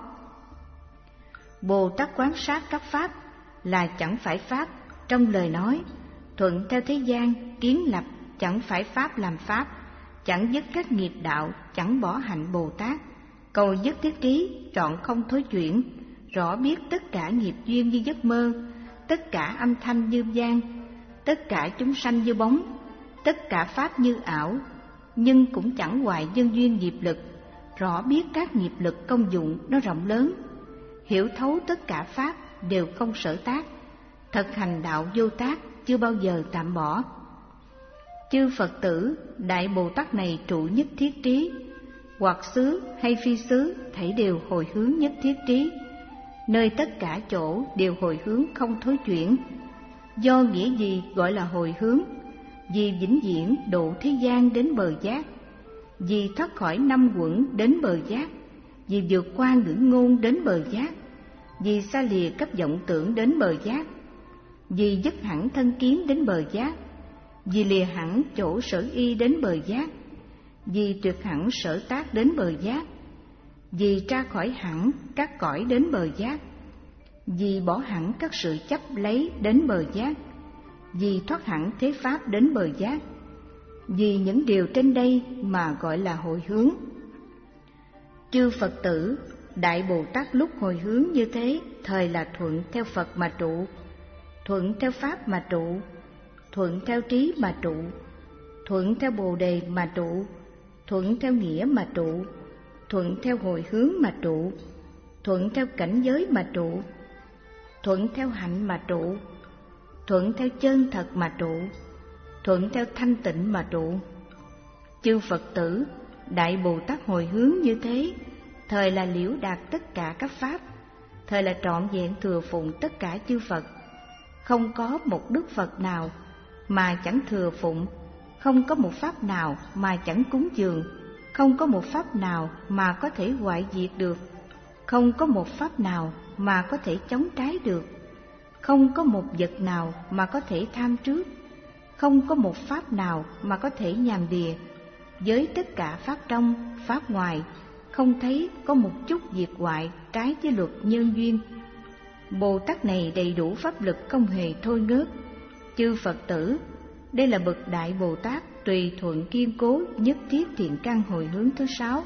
Bồ Tát quán sát các pháp là chẳng phải pháp trong lời nói, thuận theo thế gian kiến lập chẳng phải pháp làm pháp, chẳng dứt các nghiệp đạo, chẳng bỏ hạnh Bồ Tát. Cầu dứt thiết trí, trọn không thối chuyển, rõ biết tất cả nghiệp duyên như giấc mơ, tất cả âm thanh như vang, tất cả chúng sanh như bóng, tất cả pháp như ảo, nhưng cũng chẳng hoại nhân duyên nghiệp lực, rõ biết các nghiệp lực công dụng nó rộng lớn, hiểu thấu tất cả pháp đều không sở tác, thực hành đạo vô tác, chưa bao giờ tạm bỏ. Chư Phật tử, Đại Bồ Tát này trụ nhất thiết trí, hoặc xứ hay phi xứ, thảy đều hồi hướng nhất thiết trí, nơi tất cả chỗ đều hồi hướng không thối chuyển. Do nghĩa gì gọi là hồi hướng? Vì vĩnh viễn độ thế gian đến bờ giác, vì thoát khỏi năm quẩn đến bờ giác, vì vượt qua ngữ ngôn đến bờ giác, vì xa lìa cấp vọng tưởng đến bờ giác, vì dứt hẳn thân kiến đến bờ giác, vì lìa hẳn chỗ sở y đến bờ giác, vì tuyệt hẳn sở tác đến bờ giác, vì ra khỏi hẳn các cõi đến bờ giác, vì bỏ hẳn các sự chấp lấy đến bờ giác, vì thoát hẳn thế pháp đến bờ giác, vì những điều trên đây mà gọi là hồi hướng. Chư Phật tử, Đại Bồ Tát lúc hồi hướng như thế, thời là thuận theo Phật mà trụ, thuận theo pháp mà trụ, thuận theo trí mà trụ, thuận theo Bồ đề mà trụ, thuận theo nghĩa mà trụ, thuận theo hồi hướng mà trụ, thuận theo cảnh giới mà trụ, thuận theo hạnh mà trụ, thuận theo chân thật mà trụ, thuận theo thanh tịnh mà trụ. Chư Phật tử, Đại Bồ Tát hồi hướng như thế, thời là liễu đạt tất cả các pháp, thời là trọn vẹn thừa phụng tất cả chư Phật. Không có một đức Phật nào mà chẳng thừa phụng, không có một pháp nào mà chẳng cúng dường, không có một pháp nào mà có thể hoại diệt được, không có một pháp nào mà có thể chống trái được, không có một vật nào mà có thể tham trước, không có một pháp nào mà có thể nhàm đìa. Với tất cả pháp trong, pháp ngoài, không thấy có một chút diệt hoại trái với luật nhân duyên. Bồ Tát này đầy đủ pháp lực không hề thôi ngớt. Chư Phật tử, đây là bậc Đại Bồ Tát tùy thuận kiên cố nhất thiết thiện căn hồi hướng thứ sáu.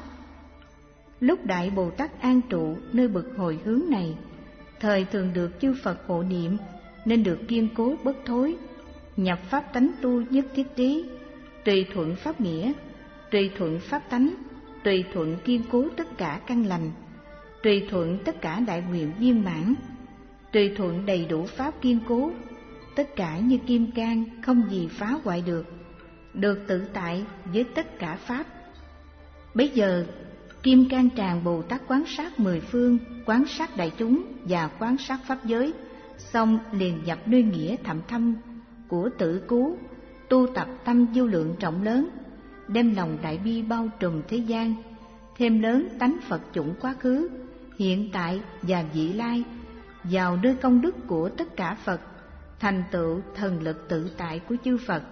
Lúc Đại Bồ Tát an trụ nơi bậc hồi hướng này, thời thường được chư Phật hộ niệm, nên được kiên cố bất thối, nhập pháp tánh tu nhất thiết trí, tùy thuận pháp nghĩa, tùy thuận pháp tánh, tùy thuận kiên cố tất cả căn lành, tùy thuận tất cả đại nguyện viên mãn, tùy thuận đầy đủ pháp kiên cố, tất cả như kim cang không gì phá hoại được, được tự tại với tất cả pháp. Bấy giờ Kim Cang Tràng Bồ Tát quán sát mười phương, quán sát đại chúng và quán sát pháp giới, xong liền nhập nơi nghĩa thậm thâm của tự cứu, tu tập tâm vô lượng trọng lớn, đem lòng đại bi bao trùm thế gian, thêm lớn tánh Phật chủng quá khứ, hiện tại và vị lai, vào nơi công đức của tất cả Phật, thành tựu thần lực tự tại của chư Phật.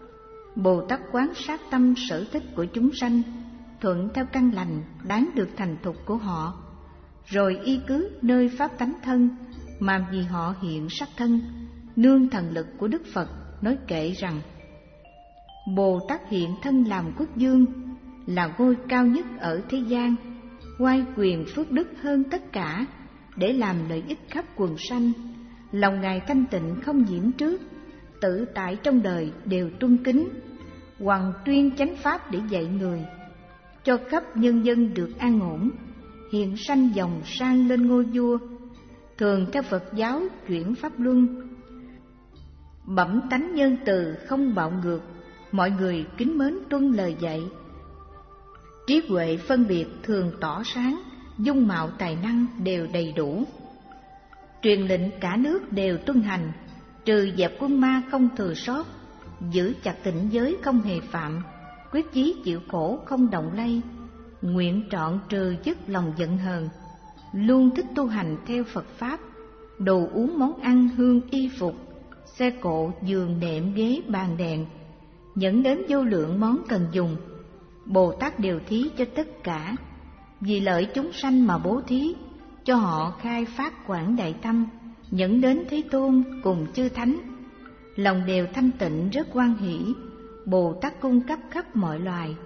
Bồ Tát quán sát tâm sở thích của chúng sanh, thuận theo căn lành đáng được thành thục của họ, rồi y cứ nơi pháp tánh thân mà vì họ hiện sắc thân, nương thần lực của Đức Phật nói kệ rằng: Bồ Tát hiện thân làm quốc dương, là ngôi cao nhất ở thế gian, oai quyền phước đức hơn tất cả, để làm lợi ích khắp quần sanh. Lòng Ngài thanh tịnh không nhiễm trước, tự tại trong đời đều tuân kính, hoằng tuyên chánh pháp để dạy người, cho khắp nhân dân được an ổn, hiện sanh dòng sang lên ngôi vua, thường theo Phật giáo chuyển pháp luân. Bẩm tánh nhân từ không bạo ngược, mọi người kính mến tuân lời dạy. Trí huệ phân biệt thường tỏ sáng, dung mạo tài năng đều đầy đủ. Truyền lệnh cả nước đều tuân hành, trừ dẹp quân ma không thừa sót, giữ chặt tịnh giới không hề phạm, quyết chí chịu khổ không động lay, nguyện trọn trừ dứt lòng giận hờn, luôn thích tu hành theo Phật pháp, đồ uống món ăn hương y phục, xe cộ giường nệm ghế bàn đèn, nhẫn đến vô lượng món cần dùng. Bồ Tát đều thí cho tất cả, vì lợi chúng sanh mà bố thí, cho họ khai phát quảng đại tâm, nhẫn đến Thế Tôn cùng chư thánh. Lòng đều thanh tịnh rất hoan hỷ, Bồ Tát cung cấp khắp mọi loài,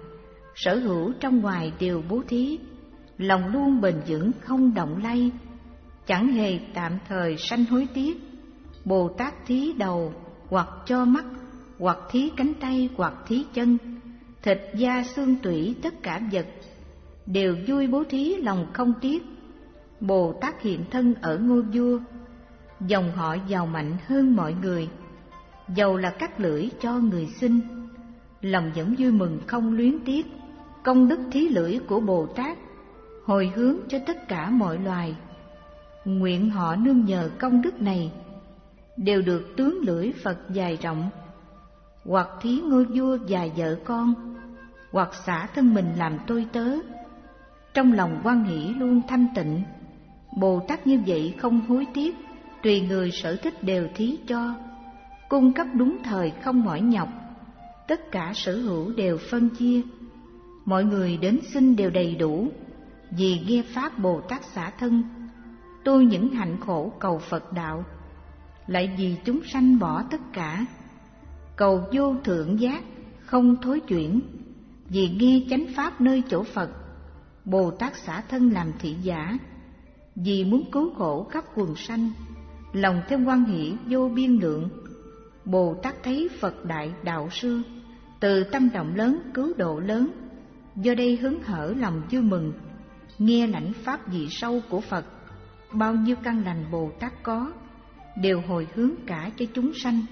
sở hữu trong ngoài đều bố thí, lòng luôn bền vững không động lay, chẳng hề tạm thời sanh hối tiếc. Bồ Tát thí đầu hoặc cho mắt, hoặc thí cánh tay, hoặc thí chân, thịt da xương tủy tất cả vật, đều vui bố thí lòng không tiếc. Bồ Tát hiện thân ở ngôi vua, dòng họ giàu mạnh hơn mọi người, dầu là cắt lưỡi cho người sinh, lòng vẫn vui mừng không luyến tiếc. Công đức thí lưỡi của Bồ Tát hồi hướng cho tất cả mọi loài, nguyện họ nương nhờ công đức này đều được tướng lưỡi Phật dài rộng, hoặc thí ngôi vua và vợ con, hoặc xả thân mình làm tôi tớ, trong lòng hoan hỷ luôn thanh tịnh. Bồ Tát như vậy không hối tiếc, tùy người sở thích đều thí cho, cung cấp đúng thời không mỏi nhọc, tất cả sở hữu đều phân chia. Mọi người đến xin đều đầy đủ, vì nghe pháp Bồ Tát xả thân, tôi những hạnh khổ cầu Phật đạo, lại vì chúng sanh bỏ tất cả, cầu vô thượng giác không thối chuyển. Vì nghe chánh pháp nơi chỗ Phật, Bồ Tát xả thân làm thị giả, vì muốn cứu khổ khắp quần sanh, lòng thêm hoan hỷ vô biên lượng. Bồ Tát thấy Phật đại đạo sư, từ tâm động lớn cứu độ lớn, do đây hứng hở lòng vui mừng, nghe lãnh pháp vị sâu của Phật. Bao nhiêu căn lành Bồ Tát có, đều hồi hướng cả cho chúng sanh,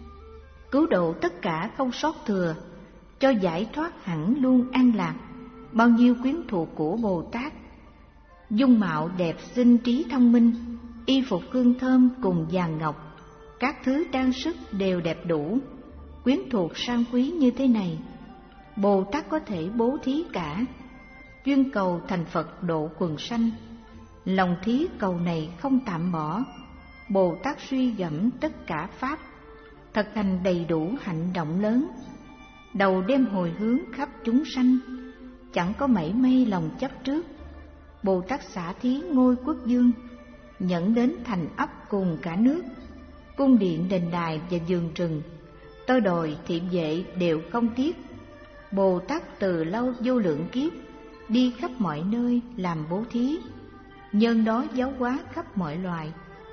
cứu độ tất cả không sót thừa, cho giải thoát hẳn luôn an lạc. Bao nhiêu quyến thuộc của Bồ Tát, dung mạo đẹp xinh trí thông minh, y phục hương thơm cùng vàng ngọc, các thứ trang sức đều đẹp đủ, quyến thuộc sang quý như thế này, Bồ Tát có thể bố thí cả, chuyên cầu thành Phật độ quần sanh. Lòng thí cầu này không tạm bỏ, Bồ Tát suy gẫm tất cả pháp, thực hành đầy đủ hạnh động lớn, đầu đem hồi hướng khắp chúng sanh, chẳng có mảy may lòng chấp trước. Bồ Tát xả thí ngôi quốc dương, nhận đến thành ấp cùng cả nước, cung điện đền đài và vườn rừng, tơ đồi thị vệ đều không tiếc. Bồ Tát từ lâu vô lượng kiếp, đi khắp mọi nơi làm bố thí, nhân đó giáo hóa khắp mọi loài,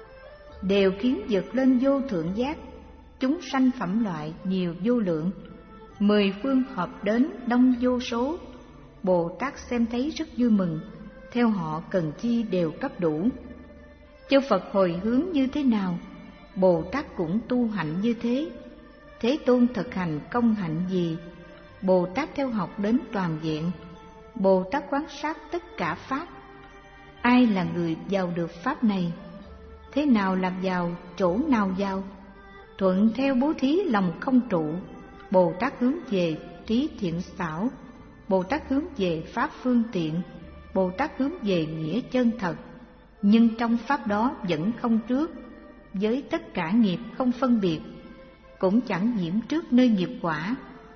đều khiến vượt lên vô thượng giác. Chúng sanh phẩm loại nhiều vô lượng, mười phương hợp đến đông vô số. Bồ Tát xem thấy rất vui mừng, theo họ cần chi đều cấp đủ. Chư Phật hồi hướng như thế nào, Bồ Tát cũng tu hạnh như thế. Thế Tôn thực hành công hạnh gì, Bồ Tát theo học đến toàn diện. Bồ Tát quan sát tất cả pháp, ai là người giàu được pháp này, thế nào làm giàu, chỗ nào giàu, thuận theo bố thí lòng không trụ. Bồ Tát hướng về trí thiện xảo, Bồ Tát hướng về pháp phương tiện, Bồ Tát hướng về nghĩa chân thật, nhưng trong pháp đó vẫn không trước, với tất cả nghiệp không phân biệt, cũng chẳng nhiễm trước nơi nghiệp quả.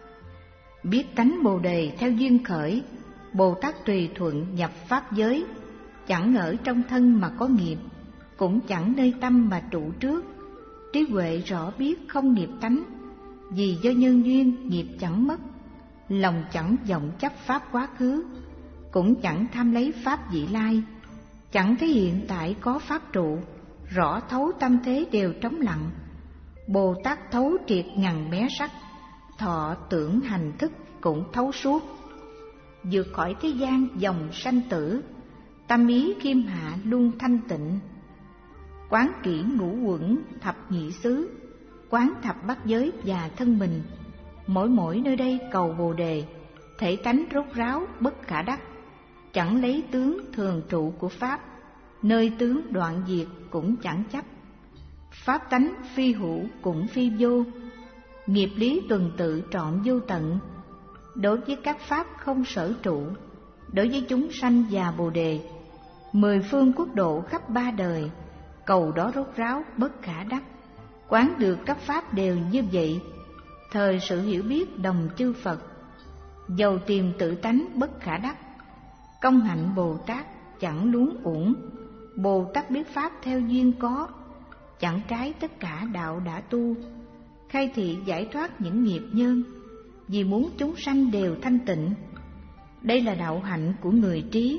Biết tánh Bồ Đề theo duyên khởi, Bồ Tát tùy thuận nhập pháp giới, chẳng ở trong thân mà có nghiệp, cũng chẳng nơi tâm mà trụ trước. Trí huệ rõ biết không nghiệp tánh, vì do nhân duyên nghiệp chẳng mất, lòng chẳng vọng chấp pháp quá khứ, cũng chẳng tham lấy pháp vị lai, chẳng thấy hiện tại có pháp trụ, rõ thấu tâm thế đều trống lặng. Bồ Tát thấu triệt ngàn mé sắc, thọ tưởng hành thức cũng thấu suốt, vượt khỏi thế gian dòng sanh tử, tâm ý khiêm hạ luôn thanh tịnh. Quán kỹ ngũ quẩn thập nhị xứ, quán thập bát giới và thân mình, mỗi mỗi nơi đây cầu Bồ Đề, thể tánh rốt ráo bất khả đắc, chẳng lấy tướng thường trụ của pháp, nơi tướng đoạn diệt cũng chẳng chấp. Pháp tánh phi hữu cũng phi vô, nghiệp lý tuần tự trọn vô tận. Đối với các pháp không sở trụ, đối với chúng sanh và Bồ Đề, mười phương quốc độ khắp ba đời, cầu đó rốt ráo bất khả đắc. Quán được các pháp đều như vậy, thời sự hiểu biết đồng chư Phật, dầu tìm tự tánh bất khả đắc. Công hạnh Bồ Tát chẳng luống uổng, Bồ Tát biết pháp theo duyên có, chẳng trái tất cả đạo đã tu. Khai thị giải thoát những nghiệp nhân, vì muốn chúng sanh đều thanh tịnh, Đây là đạo hạnh của người trí,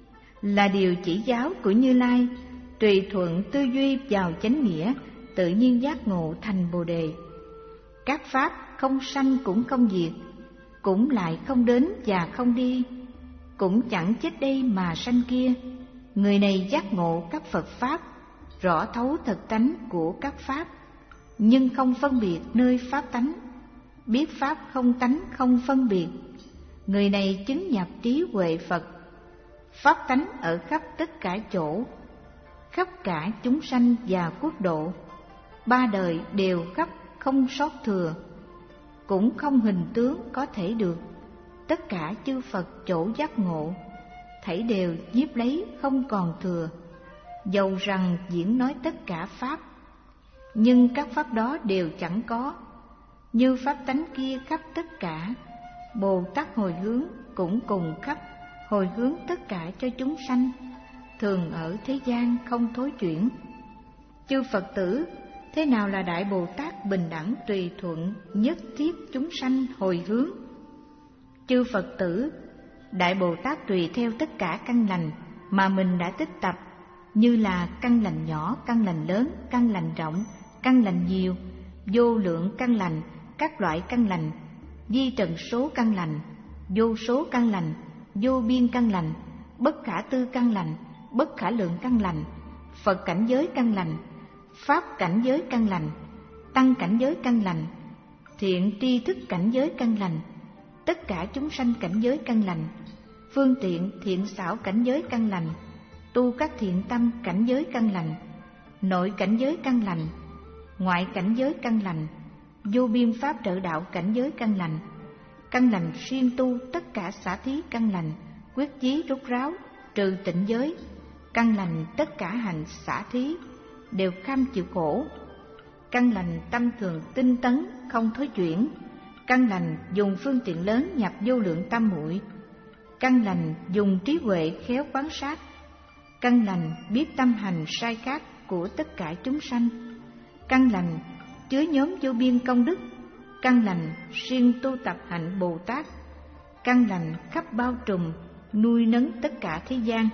là điều chỉ giáo của Như Lai, tùy thuận tư duy vào chánh nghĩa, tự nhiên giác ngộ thành Bồ Đề. Các pháp không sanh cũng không diệt, cũng lại không đến và không đi, cũng chẳng chết đây mà sanh kia. Người này giác ngộ các Phật pháp, rõ thấu thực tánh của các pháp, nhưng không phân biệt nơi pháp tánh, biết pháp không tánh không phân biệt. Người này chứng nhập trí huệ Phật, pháp tánh ở khắp tất cả chỗ, khắp cả chúng sanh và quốc độ, ba đời đều khắp không sót thừa, cũng không hình tướng có thể được. Tất cả chư Phật chỗ giác ngộ, thảy đều nhiếp lấy không còn thừa. Dầu rằng diễn nói tất cả pháp, nhưng các pháp đó đều chẳng có, như pháp tánh kia khắp tất cả. Bồ Tát hồi hướng cũng cùng khắp, hồi hướng tất cả cho chúng sanh, thường ở thế gian không thối chuyển. Chư Phật tử, thế nào là Đại Bồ Tát bình đẳng tùy thuận, nhất thiết chúng sanh hồi hướng? Chư Phật tử, Đại Bồ Tát tùy theo tất cả căn lành mà mình đã tích tập, như là căn lành nhỏ, căn lành lớn, căn lành rộng, căn lành nhiều, vô lượng căn lành, các loại căn lành, di trần số căn lành, vô số căn lành, vô biên căn lành, bất khả tư căn lành, bất khả lượng căn lành, Phật cảnh giới căn lành, Pháp cảnh giới căn lành, Tăng cảnh giới căn lành, Thiện tri thức cảnh giới căn lành, tất cả chúng sanh cảnh giới căn lành, phương tiện thiện xảo cảnh giới căn lành, tu các thiện tâm cảnh giới căn lành, nội cảnh giới căn lành, ngoại cảnh giới căn lành, vô biên pháp trợ đạo cảnh giới căn lành, căn lành xuyên tu tất cả xả thí căn lành, quyết chí rút ráo trừ tịnh giới, căn lành tất cả hành xả thí đều kham chịu khổ, căn lành tâm thường tinh tấn không thối chuyển, căn lành dùng phương tiện lớn nhập vô lượng tam muội, căn lành dùng trí huệ khéo quán sát, căn lành biết tâm hành sai khác của tất cả chúng sanh, căn lành chứa nhóm vô biên công đức, căn lành siêng tu tập hạnh Bồ Tát, căn lành khắp bao trùm nuôi nấng tất cả thế gian.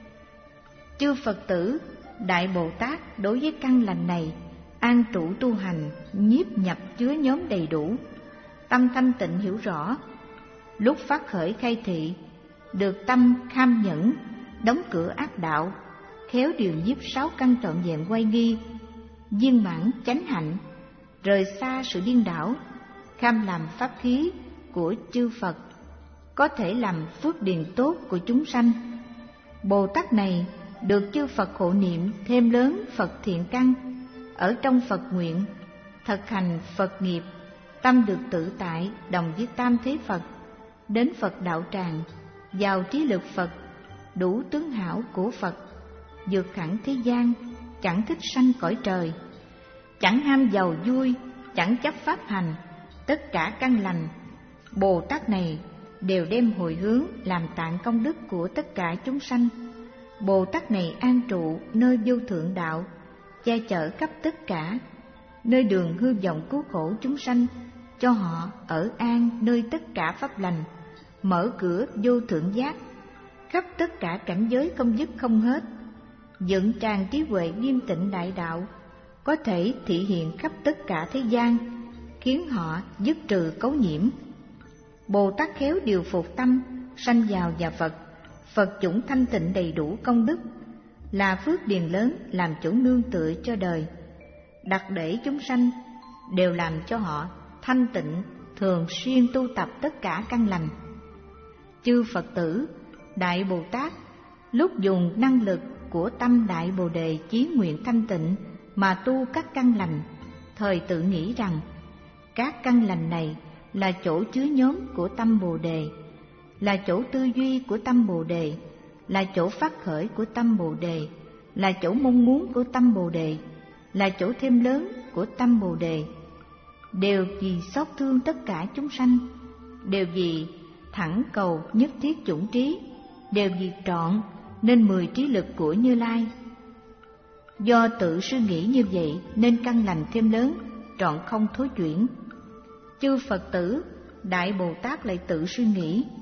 Chư Phật tử, Đại Bồ Tát đối với căn lành này an trụ tu hành, nhiếp nhập chứa nhóm đầy đủ, tâm thanh tịnh hiểu rõ, lúc phát khởi khai thị, được tâm kham nhẫn, đóng cửa ác đạo, khéo điều nhiếp sáu căn trọn vẹn quay nghi, viên mãn chánh hạnh, rời xa sự điên đảo, kham làm pháp khí của chư Phật, có thể làm phước điền tốt của chúng sanh. Bồ Tát này được chư Phật hộ niệm thêm lớn Phật thiện căn, ở trong Phật nguyện, thực hành Phật nghiệp, tâm được tự tại đồng với tam thế Phật, đến Phật đạo tràng, vào trí lực Phật, đủ tướng hảo của Phật, vượt hẳn thế gian, chẳng thích sanh cõi trời, chẳng ham giàu vui, chẳng chấp pháp hành, tất cả căn lành. Bồ Tát này đều đem hồi hướng làm tạng công đức của tất cả chúng sanh. Bồ Tát này an trụ nơi vô thượng đạo, che chở khắp tất cả, nơi đường hư vọng cứu khổ chúng sanh, cho họ ở an nơi tất cả pháp lành, mở cửa vô thượng giác, khắp tất cả cảnh giới không dứt không hết, dựng tràng trí huệ nghiêm tịnh đại đạo, có thể thị hiện khắp tất cả thế gian, khiến họ dứt trừ cấu nhiễm. Bồ Tát khéo điều phục tâm, sanh vào nhà Phật, Phật chủng thanh tịnh đầy đủ công đức, là phước điền lớn làm chỗ nương tựa cho đời, đặt để chúng sanh, đều làm cho họ thanh tịnh, thường xuyên tu tập tất cả căn lành. Chư Phật tử, Đại Bồ Tát lúc dùng năng lực của tâm Đại Bồ Đề chí nguyện thanh tịnh mà tu các căn lành, thời tự nghĩ rằng các căn lành này là chỗ chứa nhóm của tâm Bồ Đề, là chỗ tư duy của tâm Bồ Đề, là chỗ phát khởi của tâm Bồ Đề, là chỗ mong muốn của tâm Bồ Đề, là chỗ thêm lớn của tâm Bồ Đề, đều vì xót thương tất cả chúng sanh, đều vì thẳng cầu nhất thiết chủng trí, đều vì trọn nên mười trí lực của Như Lai. Do tự suy nghĩ như vậy nên căn lành thêm lớn, trọn không thối chuyển. Chư Phật tử, Đại Bồ Tát lại tự suy nghĩ,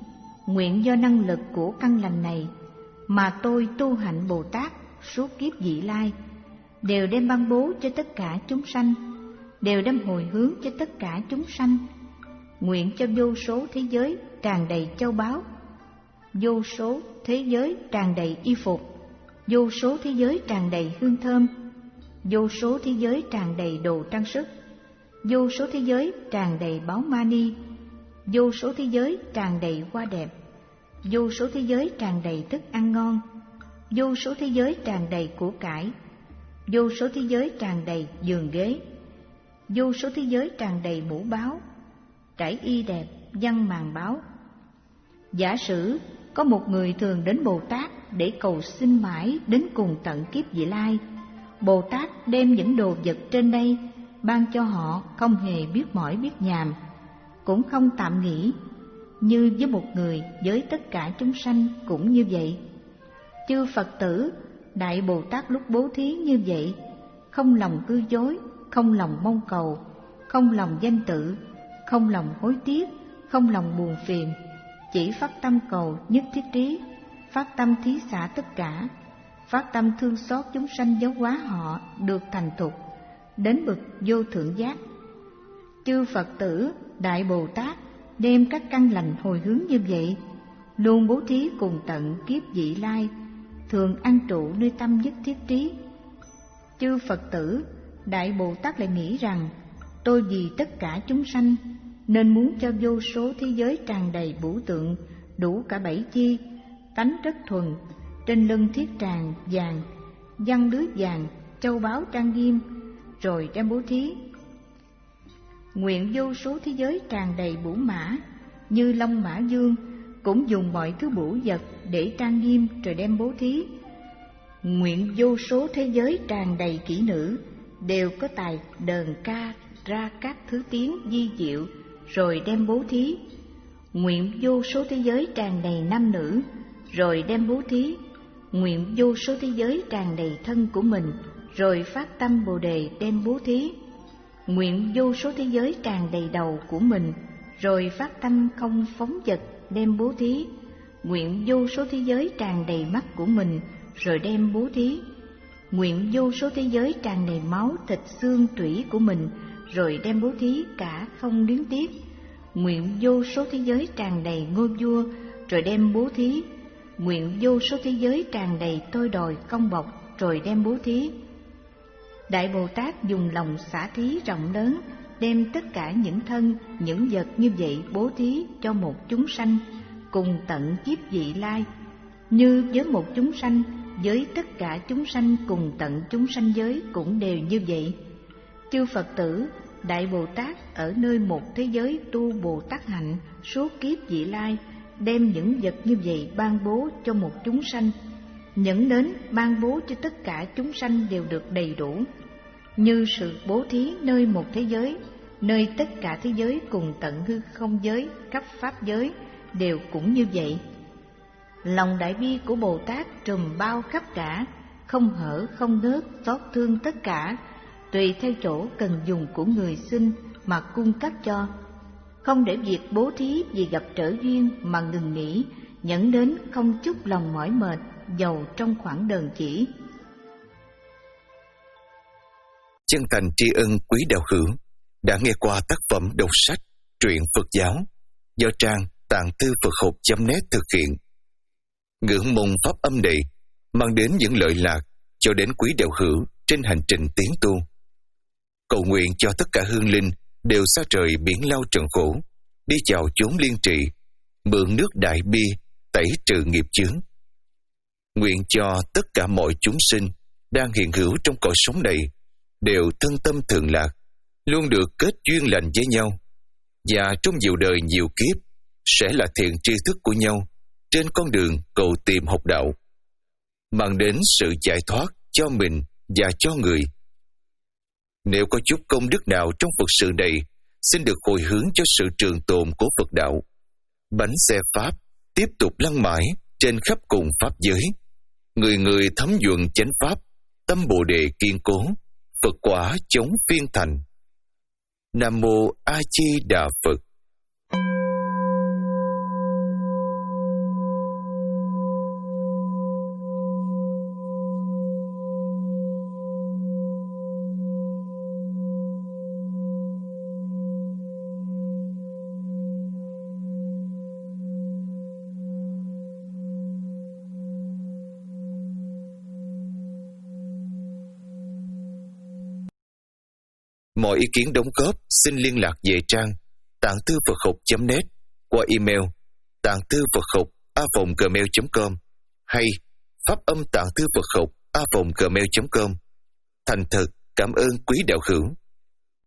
nguyện do năng lực của căn lành này mà tôi tu hạnh Bồ Tát suốt kiếp vị lai, đều đem ban bố cho tất cả chúng sanh, đều đem hồi hướng cho tất cả chúng sanh. Nguyện cho vô số thế giới tràn đầy châu báu, vô số thế giới tràn đầy y phục, vô số thế giới tràn đầy hương thơm, vô số thế giới tràn đầy đồ trang sức, vô số thế giới tràn đầy báu mani, vô số thế giới tràn đầy hoa đẹp, vô số thế giới tràn đầy thức ăn ngon, vô số thế giới tràn đầy của cải, vô số thế giới tràn đầy giường ghế, vô số thế giới tràn đầy mũ báo, trải y đẹp, văn màn báo. Giả sử có một người thường đến Bồ Tát để cầu xin mãi đến cùng tận kiếp vị lai, Bồ Tát đem những đồ vật trên đây ban cho họ, không hề biết mỏi biết nhàm, cũng không tạm nghỉ. Như với một người, với tất cả chúng sanh cũng như vậy. Chư Phật tử, Đại Bồ Tát lúc bố thí như vậy, không lòng cư dối, không lòng mong cầu, không lòng danh tự, không lòng hối tiếc, không lòng buồn phiền, chỉ phát tâm cầu nhất thiết trí, phát tâm thí xả tất cả, phát tâm thương xót chúng sanh giáo hóa họ được thành thục, đến bậc vô thượng giác. Chư Phật tử, Đại Bồ Tát đem các căn lành hồi hướng như vậy, luôn bố thí cùng tận kiếp vị lai, thường an trụ nơi tâm nhất thiết trí. Chư Phật tử, Đại Bồ Tát lại nghĩ rằng, tôi vì tất cả chúng sanh, nên muốn cho vô số thế giới tràn đầy vũ tượng, đủ cả bảy chi, tánh rất thuần, trên lưng thiết tràng vàng, văn lưới vàng, châu báu trang nghiêm, rồi đem bố thí. Nguyện vô số thế giới tràn đầy bửu mã, như long mã dương, cũng dùng mọi thứ bửu vật để trang nghiêm rồi đem bố thí. Nguyện vô số thế giới tràn đầy kỹ nữ, đều có tài đờn ca ra các thứ tiếng vi diệu, rồi đem bố thí. Nguyện vô số thế giới tràn đầy nam nữ, rồi đem bố thí. Nguyện vô số thế giới tràn đầy thân của mình, rồi phát tâm Bồ Đề đem bố thí. Nguyện vô số thế giới tràn đầy đầu của mình, rồi phát tâm không phóng vật đem bố thí. Nguyện vô số thế giới tràn đầy mắt của mình, rồi đem bố thí. Nguyện vô số thế giới tràn đầy máu thịt xương tủy của mình, rồi đem bố thí cả không luyến tiếc. Nguyện vô số thế giới tràn đầy ngôi vua, rồi đem bố thí. Nguyện vô số thế giới tràn đầy tôi đòi công bọc, rồi đem bố thí. Đại Bồ Tát dùng lòng xả thí rộng lớn, đem tất cả những thân, những vật như vậy bố thí cho một chúng sanh, cùng tận kiếp vị lai. Như với một chúng sanh, với tất cả chúng sanh cùng tận chúng sanh giới cũng đều như vậy. Chư Phật tử, Đại Bồ Tát ở nơi một thế giới tu Bồ Tát hạnh suốt kiếp vị lai, đem những vật như vậy ban bố cho một chúng sanh, nhẫn đến ban bố cho tất cả chúng sanh đều được đầy đủ. Như sự bố thí nơi một thế giới, nơi tất cả thế giới cùng tận hư không giới, khắp pháp giới đều cũng như vậy. Lòng đại bi của Bồ Tát trùm bao khắp cả, không hở không ngớt, xót thương tất cả, tùy theo chỗ cần dùng của người xin mà cung cấp cho, không để việc bố thí vì gặp trở duyên mà ngừng nghỉ, nhẫn đến không chút lòng mỏi mệt, dầu trong khoảng đờn chỉ. Chân thành tri ân quý đạo hữu đã nghe qua tác phẩm đọc sách truyện Phật giáo do trang tạng thư Phật học chấm net thực hiện. Ngưỡng mong pháp âm này mang đến những lợi lạc cho đến quý đạo hữu trên hành trình tiến tu. Cầu nguyện cho tất cả hương linh đều xa trời biển lao trần khổ, đi chào chốn liên trị, mượn nước đại bi tẩy trừ nghiệp chướng. Nguyện cho tất cả mọi chúng sinh đang hiện hữu trong cõi sống này đều thân tâm thường lạc, luôn được kết duyên lành với nhau, và trong nhiều đời nhiều kiếp sẽ là thiện tri thức của nhau trên con đường cầu tìm học đạo, mang đến sự giải thoát cho mình và cho người. Nếu có chút công đức nào trong Phật sự này, xin được hồi hướng cho sự trường tồn của Phật đạo. Bánh xe Pháp tiếp tục lăn mãi trên khắp cùng Pháp giới. Người người thấm nhuần chánh Pháp, tâm Bồ Đề kiên cố, Phật quả chống phiên thành. Nam Mô A Di Đà Phật. Mọi ý kiến đóng góp xin liên lạc về trang tạng thư Phật học chấm net qua email tạng thư Phật học a còng gmail chấm com hay pháp âm tạng thư Phật học a còng gmail chấm com. Thành thật cảm ơn quý đạo hữu.